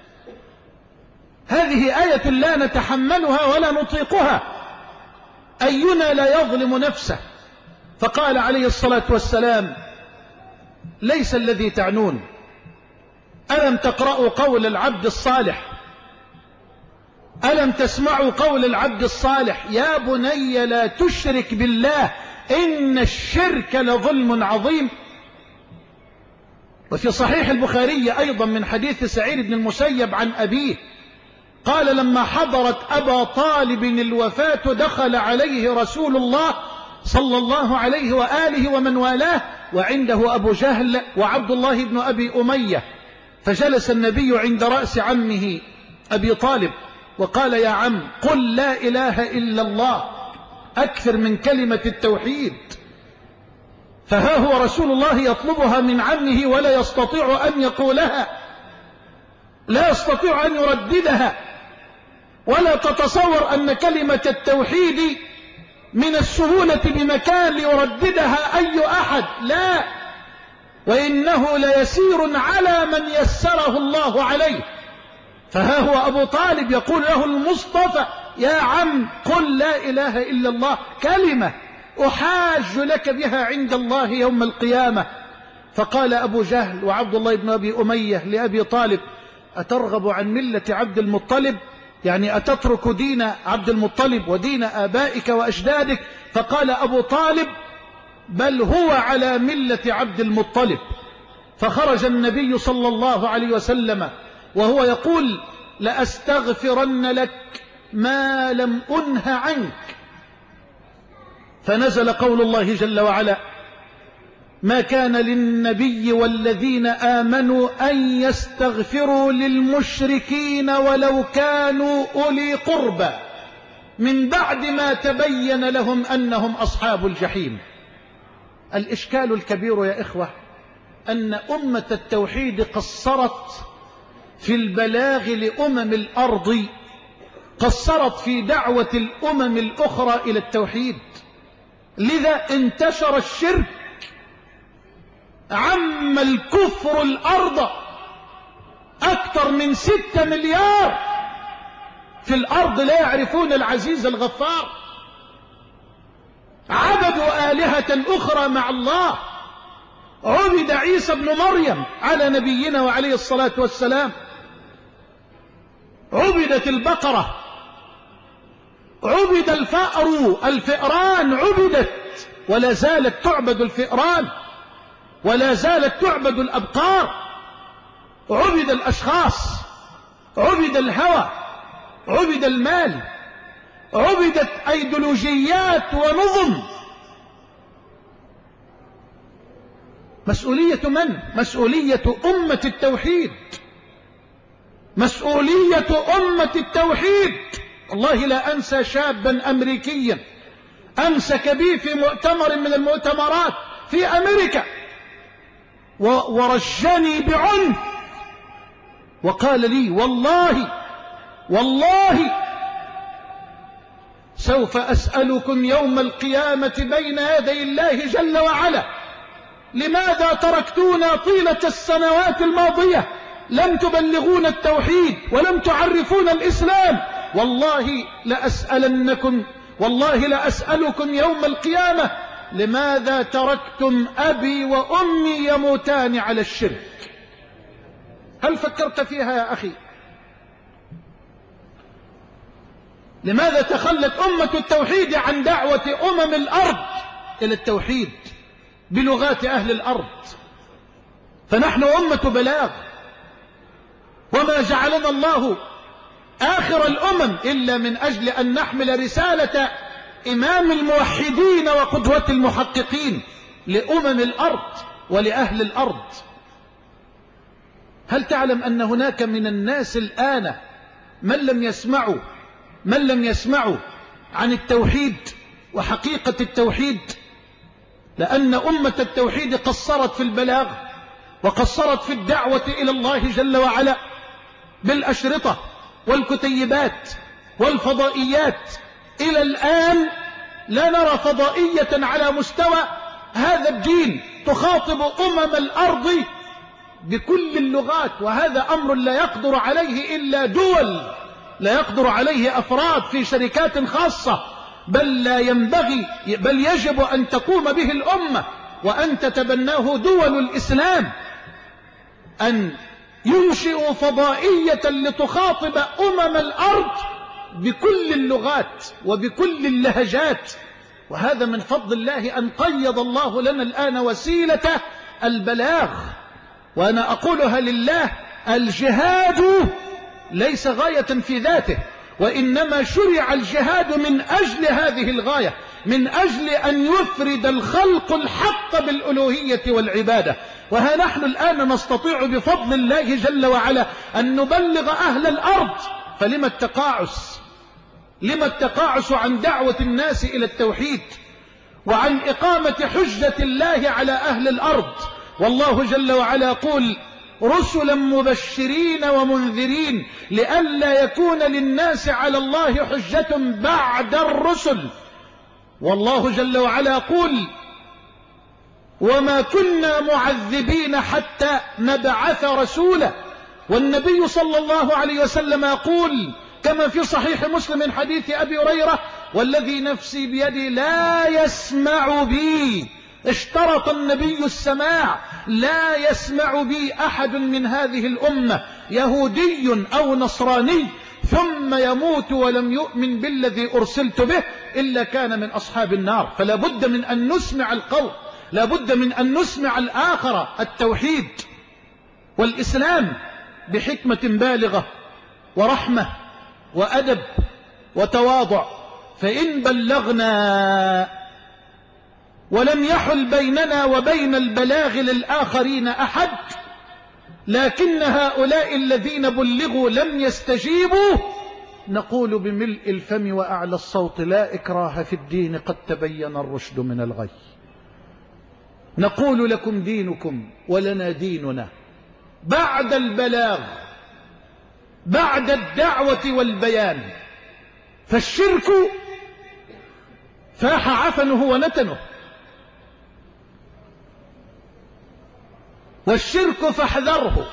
B: هذه آية لا نتحملها ولا نطيقها، أينا لا يظلم نفسه؟ فقال عليه الصلاة والسلام ليس الذي تعنون، ألم تقرأوا قول العبد الصالح ألم تسمعوا قول العبد الصالح يا بني لا تشرك بالله إن الشرك لظلم عظيم. وفي صحيح البخاري أيضا من حديث سعيد بن المسيب عن أبيه قال لما حضرت أبا طالب الوفاة دخل عليه رسول الله صلى الله عليه وآله ومن والاه وعنده أبو جهل وعبد الله بن أبي أمية، فجلس النبي عند رأس عمه أبي طالب وقال يا عم قل لا إله إلا الله، أكثر من كلمة التوحيد. فها هو رسول الله يطلبها من عمه ولا يستطيع أن يقولها، لا يستطيع أن يرددها. ولا تتصور أن كلمة التوحيد من السهولة بمكان ليرددها أي أحد، لا، وإنه ليسير على من يسره الله عليه. فها هو أبو طالب يقول له المصطفى يا عم قل لا إله إلا الله، كلمة أحاج لك بها عند الله يوم القيامة. فقال أبو جهل وعبد الله بن أبي أمية لأبي طالب أترغب عن ملة عبد المطلب؟ يعني أتترك دين عبد المطلب ودين آبائك وأجدادك؟ فقال أبو طالب بل هو على ملة عبد المطلب. فخرج النبي صلى الله عليه وسلم وهو يقول لأستغفرن لك ما لم أنه عنك. فنزل قول الله جل وعلا ما كان للنبي والذين آمنوا أن يستغفروا للمشركين ولو كانوا أولي قربى من بعد ما تبين لهم أنهم أصحاب الجحيم. الإشكال الكبير يا إخوة أن أمة التوحيد قصرت في البلاغ لأمم الأرض، قصرت في دعوة الأمم الأخرى إلى التوحيد، لذا انتشر الشرك، عم الكفر الأرض، أكثر من ستة مليار في الأرض لا يعرفون العزيز الغفار، عبدوا آلهة أخرى مع الله، عبد عيسى بن مريم على نبينا وعليه الصلاة والسلام، عبدت البقرة، عبد الفأر، الفئران عبدت ولا زالت تعبد الفئران، ولا زالت تعبد الأبقار، عبد الأشخاص، عبد الهوى، عبد المال، عبدت أيديولوجيات ونظم. مسؤولية من؟ مسؤولية أمة التوحيد، مسؤولية أمة التوحيد. والله لا أنسى شابا أمريكيا أمسك بي في مؤتمر من المؤتمرات في أمريكا ورجني بعنف وقال لي والله والله سوف أسألكم يوم القيامة بين يدي الله جل وعلا لماذا تركتونا طيلة السنوات الماضية، لم تبلغون التوحيد ولم تعرفون الإسلام. والله لأسألنكم والله لأسألكم يوم القيامة لماذا تركتم أبي وأمي يموتان على الشرك. هل فكرت فيها يا أخي؟ لماذا تخلت أمة التوحيد عن دعوة أمم الأرض إلى التوحيد بلغات أهل الأرض؟ فنحن أمة بلاغ، وما جعلنا الله آخر الأمم إلا من أجل أن نحمل رسالة إمام الموحدين وقدوة المحققين لأمم الأرض ولأهل الأرض. هل تعلم أن هناك من الناس الآن من لم يسمعوا من لم يسمعوا عن التوحيد وحقيقة التوحيد؟ لأن أمة التوحيد قصرت في البلاغ وقصرت في الدعوة إلى الله جل وعلا بالأشرطة والكتيبات والفضائيات. إلى الآن لا نرى فضائية على مستوى هذا الدين تخاطب أمم الأرض بكل اللغات، وهذا أمر لا يقدر عليه إلا دول، لا يقدر عليه أفراد في شركات خاصة، بل لا ينبغي بل يجب أن تقوم به الأمة وأن تتبناه دول الإسلام، أن ينشئوا فضائية لتخاطب أمم الأرض بكل اللغات وبكل اللهجات. وهذا من فضل الله أن قيض الله لنا الآن وسيلة البلاغ. وأنا أقولها لله، الجهاد ليس غاية في ذاته، وإنما شرع الجهاد من أجل هذه الغاية، من أجل أن يفرد الخلق الحق بالألوهية والعبادة. وها نحن الآن نستطيع بفضل الله جل وعلا أن نبلغ أهل الأرض. فلما التقاعس لما التقاعس عن دعوة الناس إلى التوحيد وعن إقامة حجة الله على أهل الأرض؟ والله جل وعلا يقول: رسلا مبشرين ومنذرين لئلا يكون للناس على الله حجة بعد الرسل. والله جل وعلا يقول: وما كنا معذبين حتى نبعث رسولا. والنبي صلى الله عليه وسلم يقول كما في صحيح مسلم من حديث أبي هريرة: والذي نفسي بيدي لا يسمع بي، اشترط النبي السماع، لا يسمع بي أحد من هذه الأمة يهودي أو نصراني ثم يموت ولم يؤمن بالذي أرسلت به إلا كان من أصحاب النار. فلا بد من أن نسمع القول، لا بد من أن نسمع الآخرة التوحيد والإسلام بحكمة بالغة ورحمة وأدب وتواضع. فإن بلغنا ولم يحل بيننا وبين البلاغ للآخرين أحد، لكن هؤلاء الذين بلغوا لم يستجيبوا، نقول بملء الفم وأعلى الصوت: لا إكراه في الدين، قد تبين الرشد من الغي. نقول لكم دينكم ولنا ديننا. بعد البلاغ، بعد الدعوة والبيان، فالشرك فاح عفنه ونتنه، والشرك فاحذره،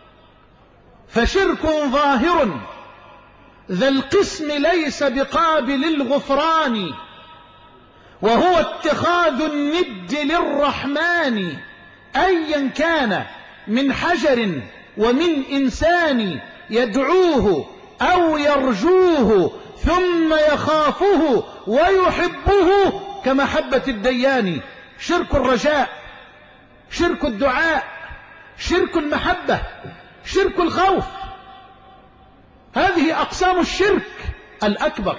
B: فشرك ظاهر ذا القسم ليس بقابل الغفران، وهو اتخاذ الند للرحمن أيا كان من حجر ومن إنسان، يدعوه أو يرجوه ثم يخافه ويحبه كمحبة الديان. شرك الرجاء، شرك الدعاء، شرك المحبة، شرك الخوف، هذه أقسام الشرك الأكبر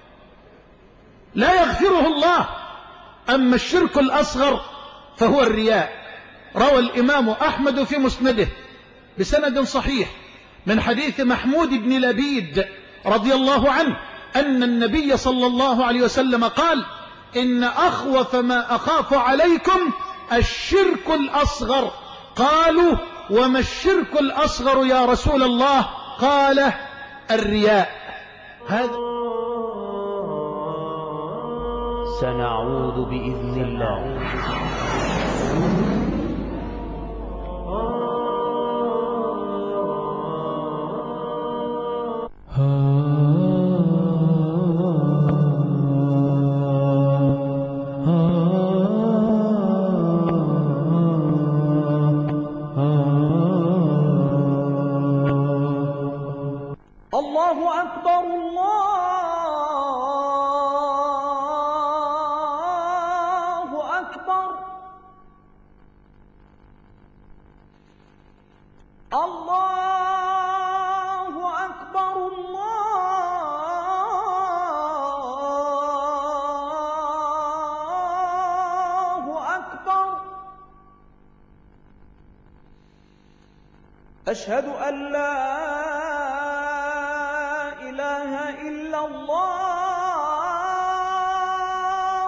B: لا يغفره الله. أما الشرك الأصغر فهو الرياء. روى الإمام أحمد في مسنده بسند صحيح من حديث محمود بن لبيد رضي الله عنه أن النبي صلى الله عليه وسلم قال: إن أخوف ما أخاف عليكم الشرك الأصغر. قالوا: وما الشرك الأصغر يا رسول الله؟ قال: الرياء. هذا
A: سنعود بإذن الله.
C: الله أكبر الله
A: الله أكبر الله أكبر. أشهد أن لا إله إلا الله.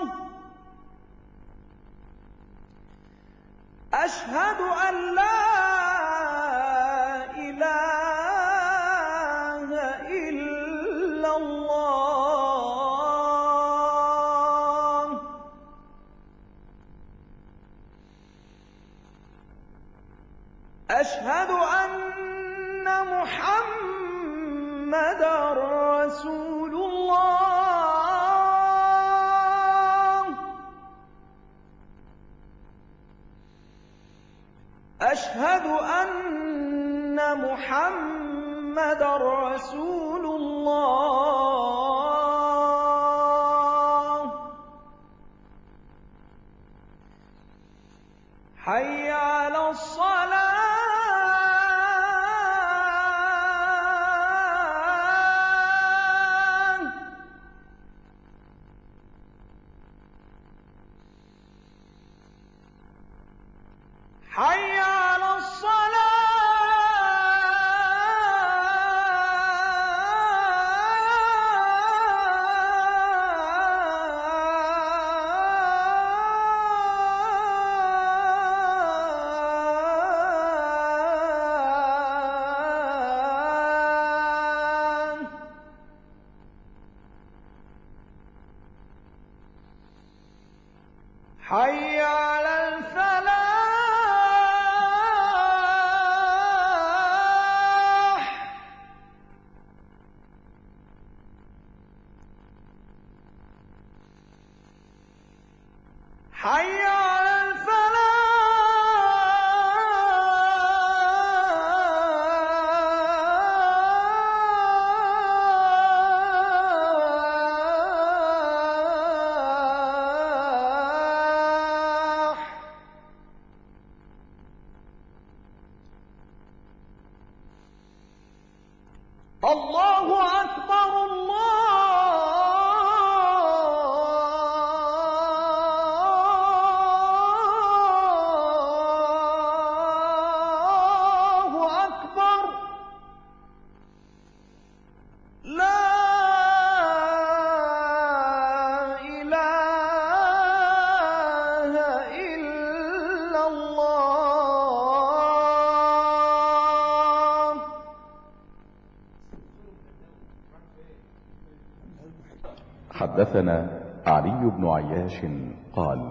A: أشهد أن لا إله إلا الله. أشهد أن محمدًا رسول الله. أشهد أن محمدًا رسول الله. حي على الصلاة. حي على الصلاة. حي على الفلاح. حي على الفلاح. الله أكبر الله أكبر. لا إله إلا الله.
C: حدثنا علي بن عياش قال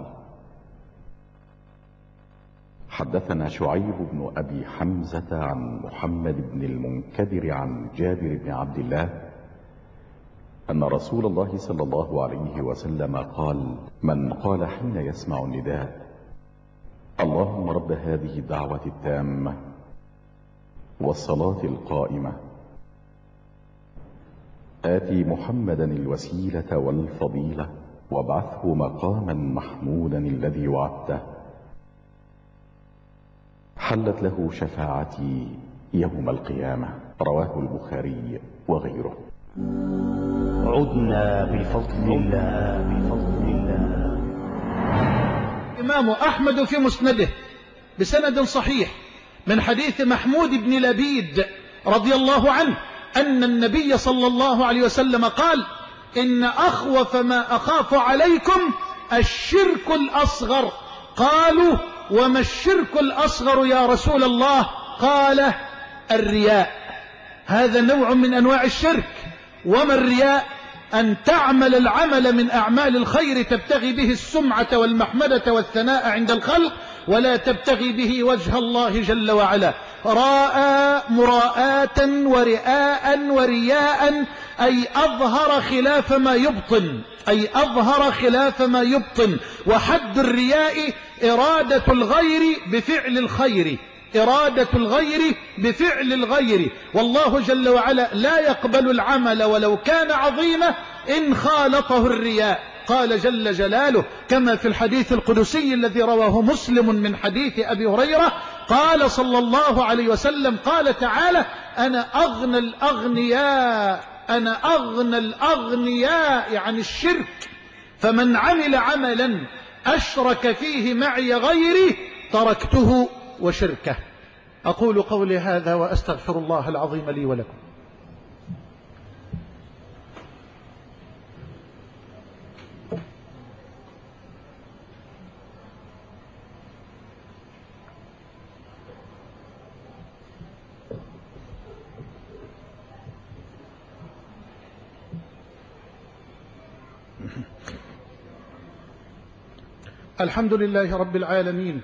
C: حدثنا شعيب بن أبي حمزة عن محمد بن المنكدر عن جابر بن عبد الله أن رسول الله صلى الله عليه وسلم قال: من قال حين يسمع النداء: اللهم رب هذه الدعوة التامة والصلاة القائمة آتي محمدا الوسيلة والفضيلة وابعثه مقاما محمودا الذي وعدته، حلت له شفاعتي يوم القيامة. رواه البخاري وغيره.
D: عدنا بفضل الله بفضل الله.
B: الإمام أحمد في مسنده بسند صحيح من حديث محمود بن لبيد رضي الله عنه أن النبي صلى الله عليه وسلم قال: إن أخوف ما أخاف عليكم الشرك الأصغر. قالوا: وما الشرك الأصغر يا رسول الله؟ قال: الرياء. هذا نوع من أنواع الشرك. وما الرياء؟ أن تعمل العمل من أعمال الخير تبتغي به السمعة والمحمدة والثناء عند الخلق، ولا تبتغي به وجه الله جل وعلا. راء مراءة ورئاء ورياء، أي أظهر خلاف ما يبطن، أي أظهر خلاف ما يبطن. وحد الرياء إرادة الغير بفعل الخير، إرادة الغير بفعل الغير. والله جل وعلا لا يقبل العمل ولو كان عظيما إن خالطه الرياء. قال جل جلاله كما في الحديث القدسي الذي رواه مسلم من حديث أبي هريرة: قال صلى الله عليه وسلم، قال تعالى: أنا أغنى الأغنياء، أنا أغنى الأغنياء، يعني الشرك. فمن عمل عملا أشرك فيه معي غيري تركته وشركه. أقول قولي هذا وأستغفر الله العظيم لي ولكم. الحمد لله رب العالمين،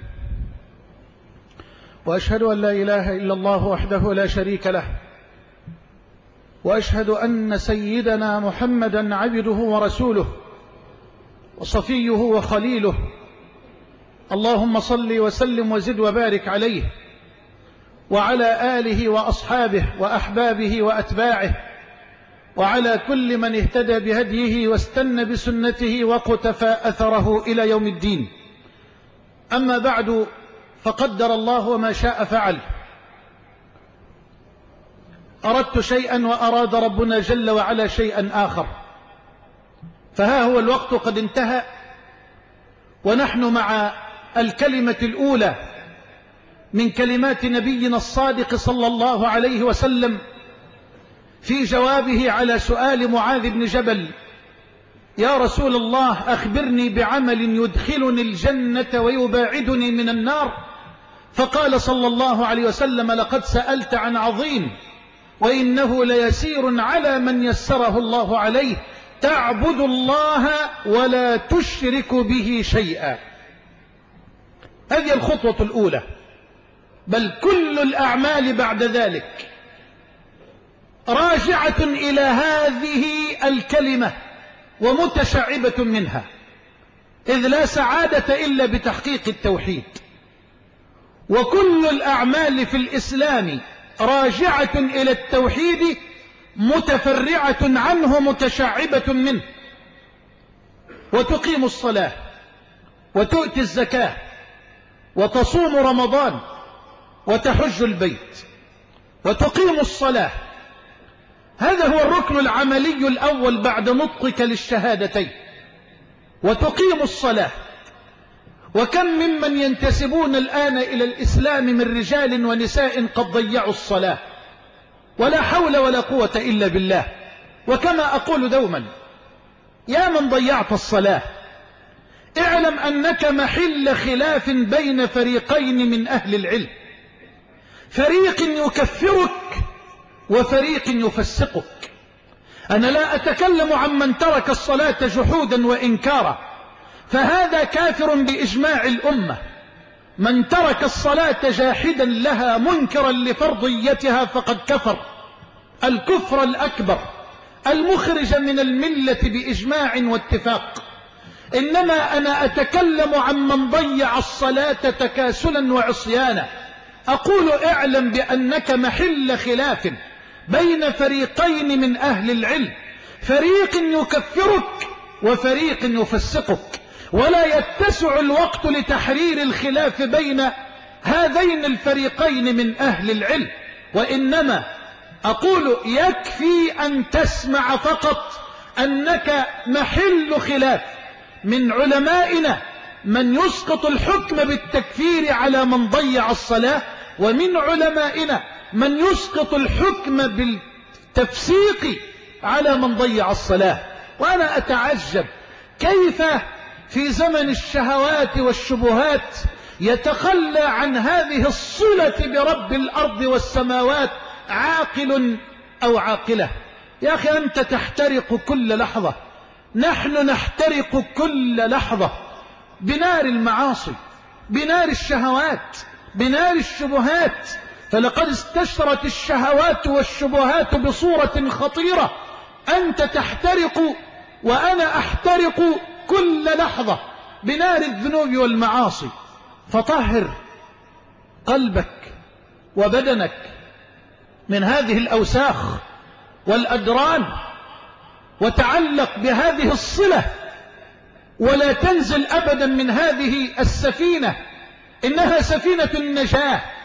B: وأشهد أن لا إله إلا الله وحده لا شريك له، وأشهد أن سيدنا محمدا عبده ورسوله وصفيه وخليله. اللهم صل وسلم وزد وبارك عليه وعلى آله وأصحابه وأحبابه وأتباعه وعلى كل من اهتدى بهديه واستنى بسنته وقتفى أثره إلى يوم الدين. أما بعد، فقدر الله وما شاء فعل. أردت شيئا وأراد ربنا جل وعلا شيئا آخر، فها هو الوقت قد انتهى، ونحن مع الكلمة الأولى من كلمات نبينا الصادق صلى الله عليه وسلم في جوابه على سؤال معاذ بن جبل: يا رسول الله، أخبرني بعمل يدخلني الجنة ويباعدني من النار. فقال صلى الله عليه وسلم: لقد سألت عن عظيم، وإنه ليسير على من يسره الله عليه، تعبد الله ولا تشرك به شيئا. هذه الخطوة الأولى، بل كل الأعمال بعد ذلك راجعة إلى هذه الكلمة ومتشعبة منها، إذ لا سعادة إلا بتحقيق التوحيد. وكل الأعمال في الإسلام راجعة إلى التوحيد، متفرعة عنه، متشعبة منه. وتقيم الصلاة، وتؤتي الزكاة، وتصوم رمضان، وتحج البيت، وتقيم الصلاة. هذا هو الركن العملي الأول بعد نطقك للشهادتين. وتقيم الصلاة. وكم ممن ينتسبون الآن إلى الإسلام من رجال ونساء قد ضيعوا الصلاة، ولا حول ولا قوة إلا بالله. وكما أقول دوما: يا من ضيعت الصلاة، اعلم أنك محل خلاف بين فريقين من أهل العلم، فريق يكفرك وفريق يفسقك. أنا لا أتكلم عن من ترك الصلاة جحودا وإنكارا، فهذا كافر بإجماع الأمة. من ترك الصلاة جاحدا لها منكرا لفرضيتها فقد كفر الكفر الأكبر المخرج من الملة بإجماع واتفاق. إنما أنا أتكلم عن من ضيع الصلاة تكاسلا وعصيانا. أقول: اعلم بأنك محل خلاف بين فريقين من أهل العلم، فريق يكفرك وفريق يفسقك، ولا يتسع الوقت لتحرير الخلاف بين هذين الفريقين من أهل العلم. وإنما أقول: يكفي أن تسمع فقط أنك محل خلاف من علمائنا من يسقط الحكم بالتكفير على من ضيع الصلاة، ومن علمائنا من يسقط الحكم بالتفسيق على من ضيع الصلاة. وأنا أتعجب كيف في زمن الشهوات والشبهات يتخلى عن هذه الصلة برب الأرض والسماوات عاقل أو عاقلة. يا أخي، أنت تحترق كل لحظة، نحن نحترق كل لحظة بنار المعاصي، بنار الشهوات، بنار الشبهات. فلقد استشرت الشهوات والشبهات بصورة خطيرة. أنت تحترق وأنا أحترق كل لحظة بنار الذنوب والمعاصي. فطهر قلبك وبدنك من هذه الأوساخ والأدران، وتعلق بهذه الصلة، ولا تنزل أبدا من هذه السفينة. إنها سفينة النجاة،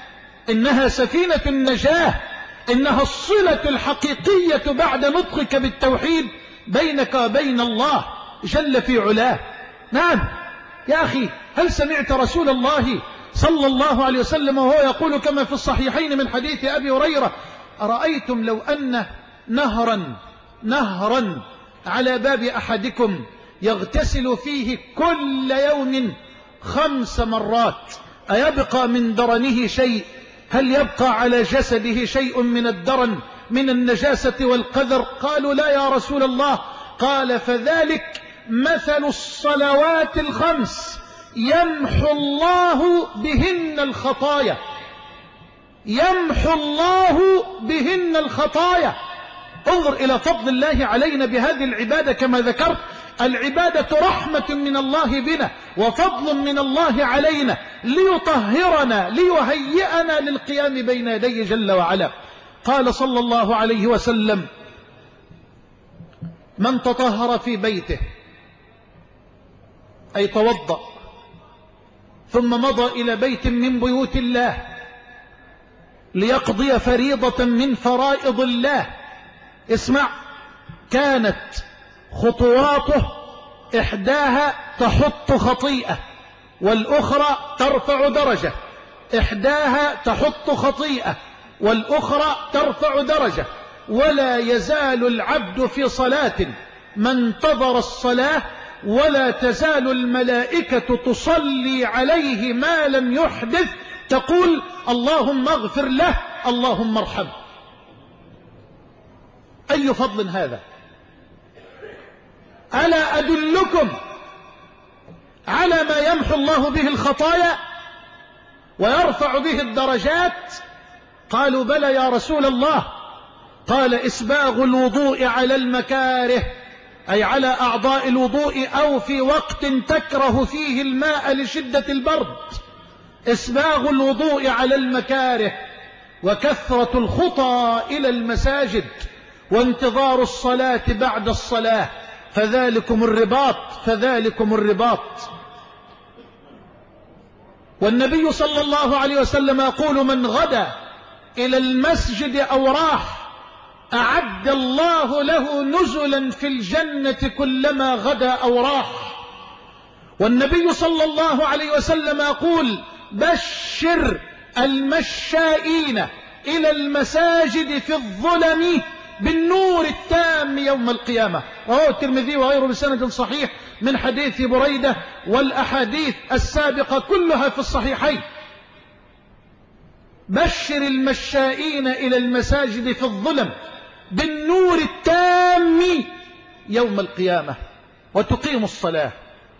B: إنها سفينة النجاة، إنها الصلة الحقيقية بعد نطقك بالتوحيد بينك وبين الله جل في علاه. نعم يا أخي، هل سمعت رسول الله صلى الله عليه وسلم وهو يقول كما في الصحيحين من حديث أبي هريرة: أرأيتم لو أن نهرا نهرا على باب أحدكم يغتسل فيه كل يوم خمس مرات أيبقى من درنه شيء؟ هل يبقى على جسده شيء من الدرن من النجاسة والقذر؟ قالوا لا يا رسول الله. قال: فذلك مثل الصلوات الخمس يمحو الله بهن الخطايا، يمحو الله بهن الخطايا. انظر إلى فضل الله علينا بهذه العبادة. كما ذكرت، العبادة رحمة من الله بنا وفضل من الله علينا ليطهرنا ليهيئنا للقيام بين يديه جل وعلا. قال صلى الله عليه وسلم: من تطهر في بيته، أي توضأ، ثم مضى إلى بيت من بيوت الله ليقضي فريضة من فرائض الله، اسمع، كانت خطواته إحداها تحط خطيئة والأخرى ترفع درجة، إحداها تحط خطيئة والأخرى ترفع درجة، ولا يزال العبد في صلاة ما انتظر الصلاة، ولا تزال الملائكة تصلي عليه ما لم يحدث، تقول: اللهم اغفر له، اللهم ارحمه. أي فضل هذا! ألا أدلكم على ما يمحو الله به الخطايا ويرفع به الدرجات؟ قالوا: بلى يا رسول الله. قال: إسباغ الوضوء على المكاره، أي على أعضاء الوضوء أو في وقت تكره فيه الماء لشدة البرد، إسباغ الوضوء على المكاره، وكثرة الخطى إلى المساجد، وانتظار الصلاة بعد الصلاة، فذلكم الرباط فذلكم الرباط. والنبي صلى الله عليه وسلم يقول: من غدا إلى المسجد أو راح أعد الله له نزلا في الجنة كلما غدا أو راح. والنبي صلى الله عليه وسلم يقول: بشر المشائين إلى المساجد في الظلم بالنور التام يوم القيامة. رواه الترمذي وغيره بسند صحيح من حديث بريدة، والأحاديث السابقة كلها في الصحيحين. بشر المشائين إلى المساجد في الظلم بالنور التام يوم القيامة، وتقيم الصلاة.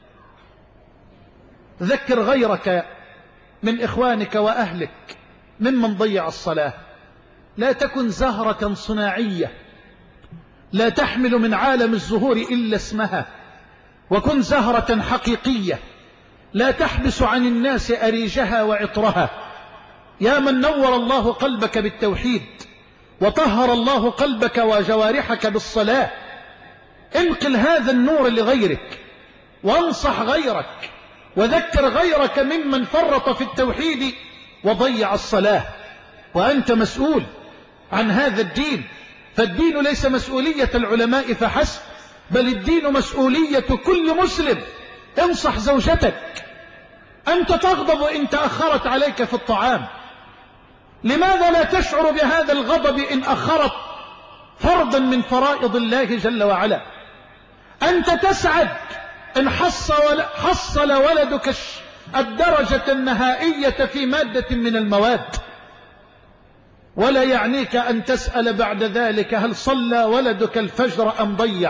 B: ذكر غيرك من إخوانك وأهلك ممن ضيع الصلاة. لا تكن زهرة صناعية لا تحمل من عالم الزهور إلا اسمها، وكن زهرة حقيقية لا تحبس عن الناس أريجها وعطرها. يا من نور الله قلبك بالتوحيد وطهر الله قلبك وجوارحك بالصلاة، انقل هذا النور لغيرك، وانصح غيرك، وذكر غيرك ممن فرط في التوحيد وضيع الصلاة. وأنت مسؤول عن هذا الدين، فالدين ليس مسؤولية العلماء فحسب، بل الدين مسؤولية كل مسلم. انصح زوجتك. أنت تغضب إن تأخرت عليك في الطعام، لماذا لا تشعر بهذا الغضب إن أخرت فرضا من فرائض الله جل وعلا؟ أنت تسعد إن حصل ولدك الدرجة النهائية في مادة من المواد، ولا يعنيك أن تسأل بعد ذلك هل صلى ولدك الفجر أم ضيع.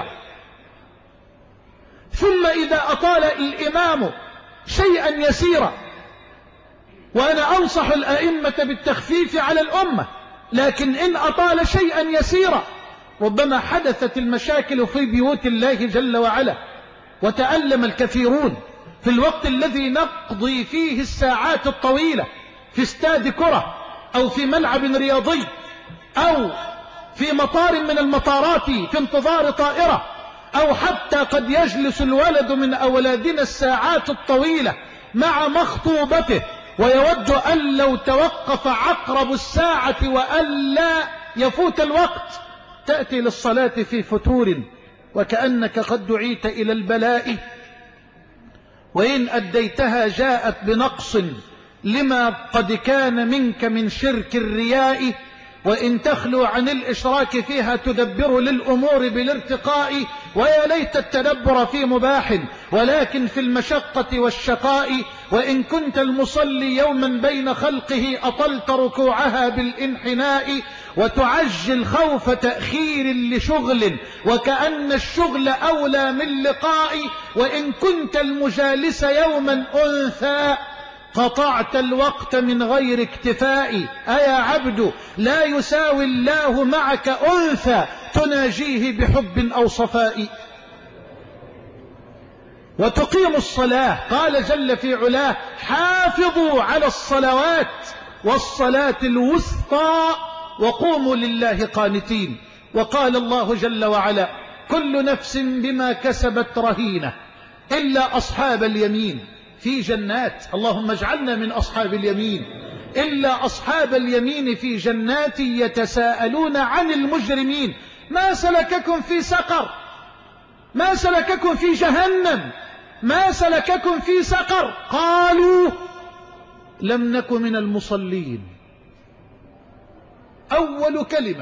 B: ثم إذا أطال الإمام شيئا يسيرا، وأنا أنصح الأئمة بالتخفيف على الأمة، لكن إن أطال شيئا يسيرا ربما حدثت المشاكل في بيوت الله جل وعلا، وتألم الكثيرون في الوقت الذي نقضي فيه الساعات الطويلة في استاد كرة أو في ملعب رياضي أو في مطار من المطارات في انتظار طائرة، أو حتى قد يجلس الولد من أولادنا الساعات الطويلة مع مخطوبته ويود أن لو توقف عقرب الساعة وألا يفوت الوقت تأتي للصلاة في فتور وكأنك قد دعيت إلى البلاء، وإن أديتها جاءت بنقص لما قد كان منك من شرك الرياء، وإن تخلو عن الإشراك فيها تدبر للأمور بالارتقاء. ويا ليت التدبر في مباح ولكن في المشقة والشقاء، وإن كنت المصلي يوما بين خلقه أطلت ركوعها بالانحناء، وتعجل خوف تأخير لشغل وكأن الشغل أولى من لقاء، وإن كنت المجالس يوما أنثى قطعت الوقت من غير اكتفاء. أيا عبد لا يساوي الله معك أنثى تناجيه بحب أو صفاء. وتقيم الصلاة، قال جل في علاه حافظوا على الصلوات والصلاة الوسطى وقوموا لله قانتين. وقال الله جل وعلا كل نفس بما كسبت رهينة إلا أصحاب اليمين في جنات، اللهم اجعلنا من أصحاب اليمين، إلا أصحاب اليمين في جنات يتساءلون عن المجرمين ما سلككم في سقر، ما سلككم في جهنم، ما سلككم في سقر؟ قالوا لم نك من المصلين. أول كلمة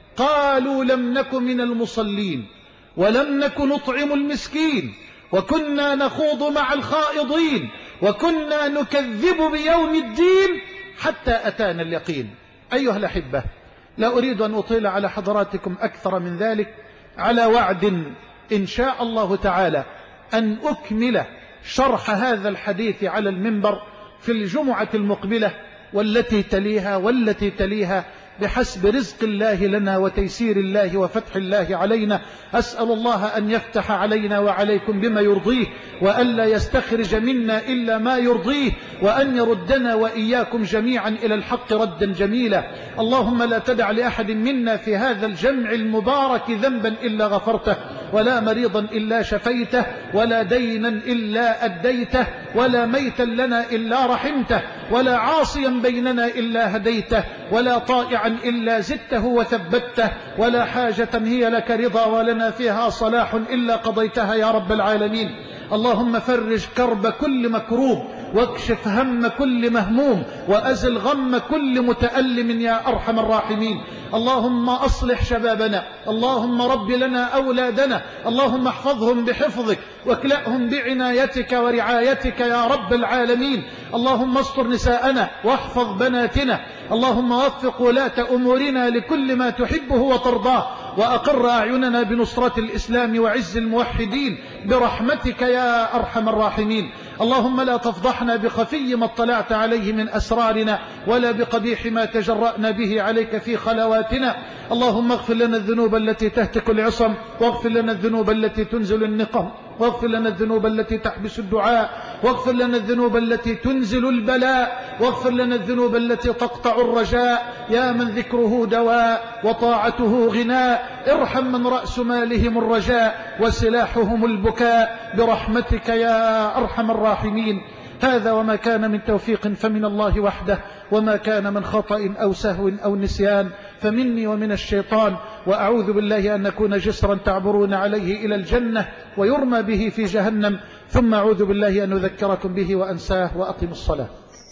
B: قالوا لم نك من المصلين ولم نك نطعم المسكين وكنا نخوض مع الخائضين وكنا نكذب بيوم الدين حتى أتانا اليقين. أيها الأحبة، لا أريد أن أطيل على حضراتكم أكثر من ذلك، على وعد إن شاء الله تعالى أن أكمل شرح هذا الحديث على المنبر في الجمعة المقبلة والتي تليها والتي تليها بحسب رزق الله لنا وتيسير الله وفتح الله علينا. أسأل الله أن يفتح علينا وعليكم بما يرضيه، وأن لا يستخرج منا إلا ما يرضيه، وأن يردنا وإياكم جميعا إلى الحق ردا جميلا. اللهم لا تدع لأحد منا في هذا الجمع المبارك ذنبا إلا غفرته، ولا مريضا إلا شفيته، ولا دينا إلا أديته، ولا ميتا لنا إلا رحمته، ولا عاصيا بيننا إلا هديته، ولا طائعا إلا زدته وثبته، ولا حاجة هي لك رضا ولنا فيها صلاح إلا قضيتها يا رب العالمين. اللهم فرج كرب كل مكروب، واكشف هم كل مهموم، وأزل غم كل متألم يا أرحم الراحمين. اللهم أصلح شبابنا، اللهم رب لنا أولادنا، اللهم احفظهم بحفظك واكلأهم بعنايتك ورعايتك يا رب العالمين. اللهم استر نساءنا واحفظ بناتنا، اللهم وفق ولاة أمورنا لكل ما تحبه وترضاه، وأقر أعيننا بنصرة الإسلام وعز الموحدين برحمتك يا أرحم الراحمين. اللهم لا تفضحنا بخفي ما اطلعت عليه من أسرارنا، ولا بقبيح ما تجرأنا به عليك في خلواتنا. اللهم اغفر لنا الذنوب التي تهتك العصم، واغفر لنا الذنوب التي تنزل النقم، واغفر لنا الذنوب التي تحبس الدعاء، واغفر لنا الذنوب التي تنزل البلاء، واغفر لنا الذنوب التي تقطع الرجاء، يا من ذكره دواء وطاعته غناء. ارحم من رأس مالهم الرجاء وسلاحهم البكاء برحمتك يا أرحم الراحمين. هذا وما كان من توفيق فمن الله وحده، وما كان من خطأ أو سهو أو نسيان فمني ومن الشيطان، وأعوذ بالله أن نكون جسرا تعبرون عليه إلى الجنة ويرمى به في جهنم، ثم أعوذ بالله أن أذكركم به وأنساه. وأقم الصلاة.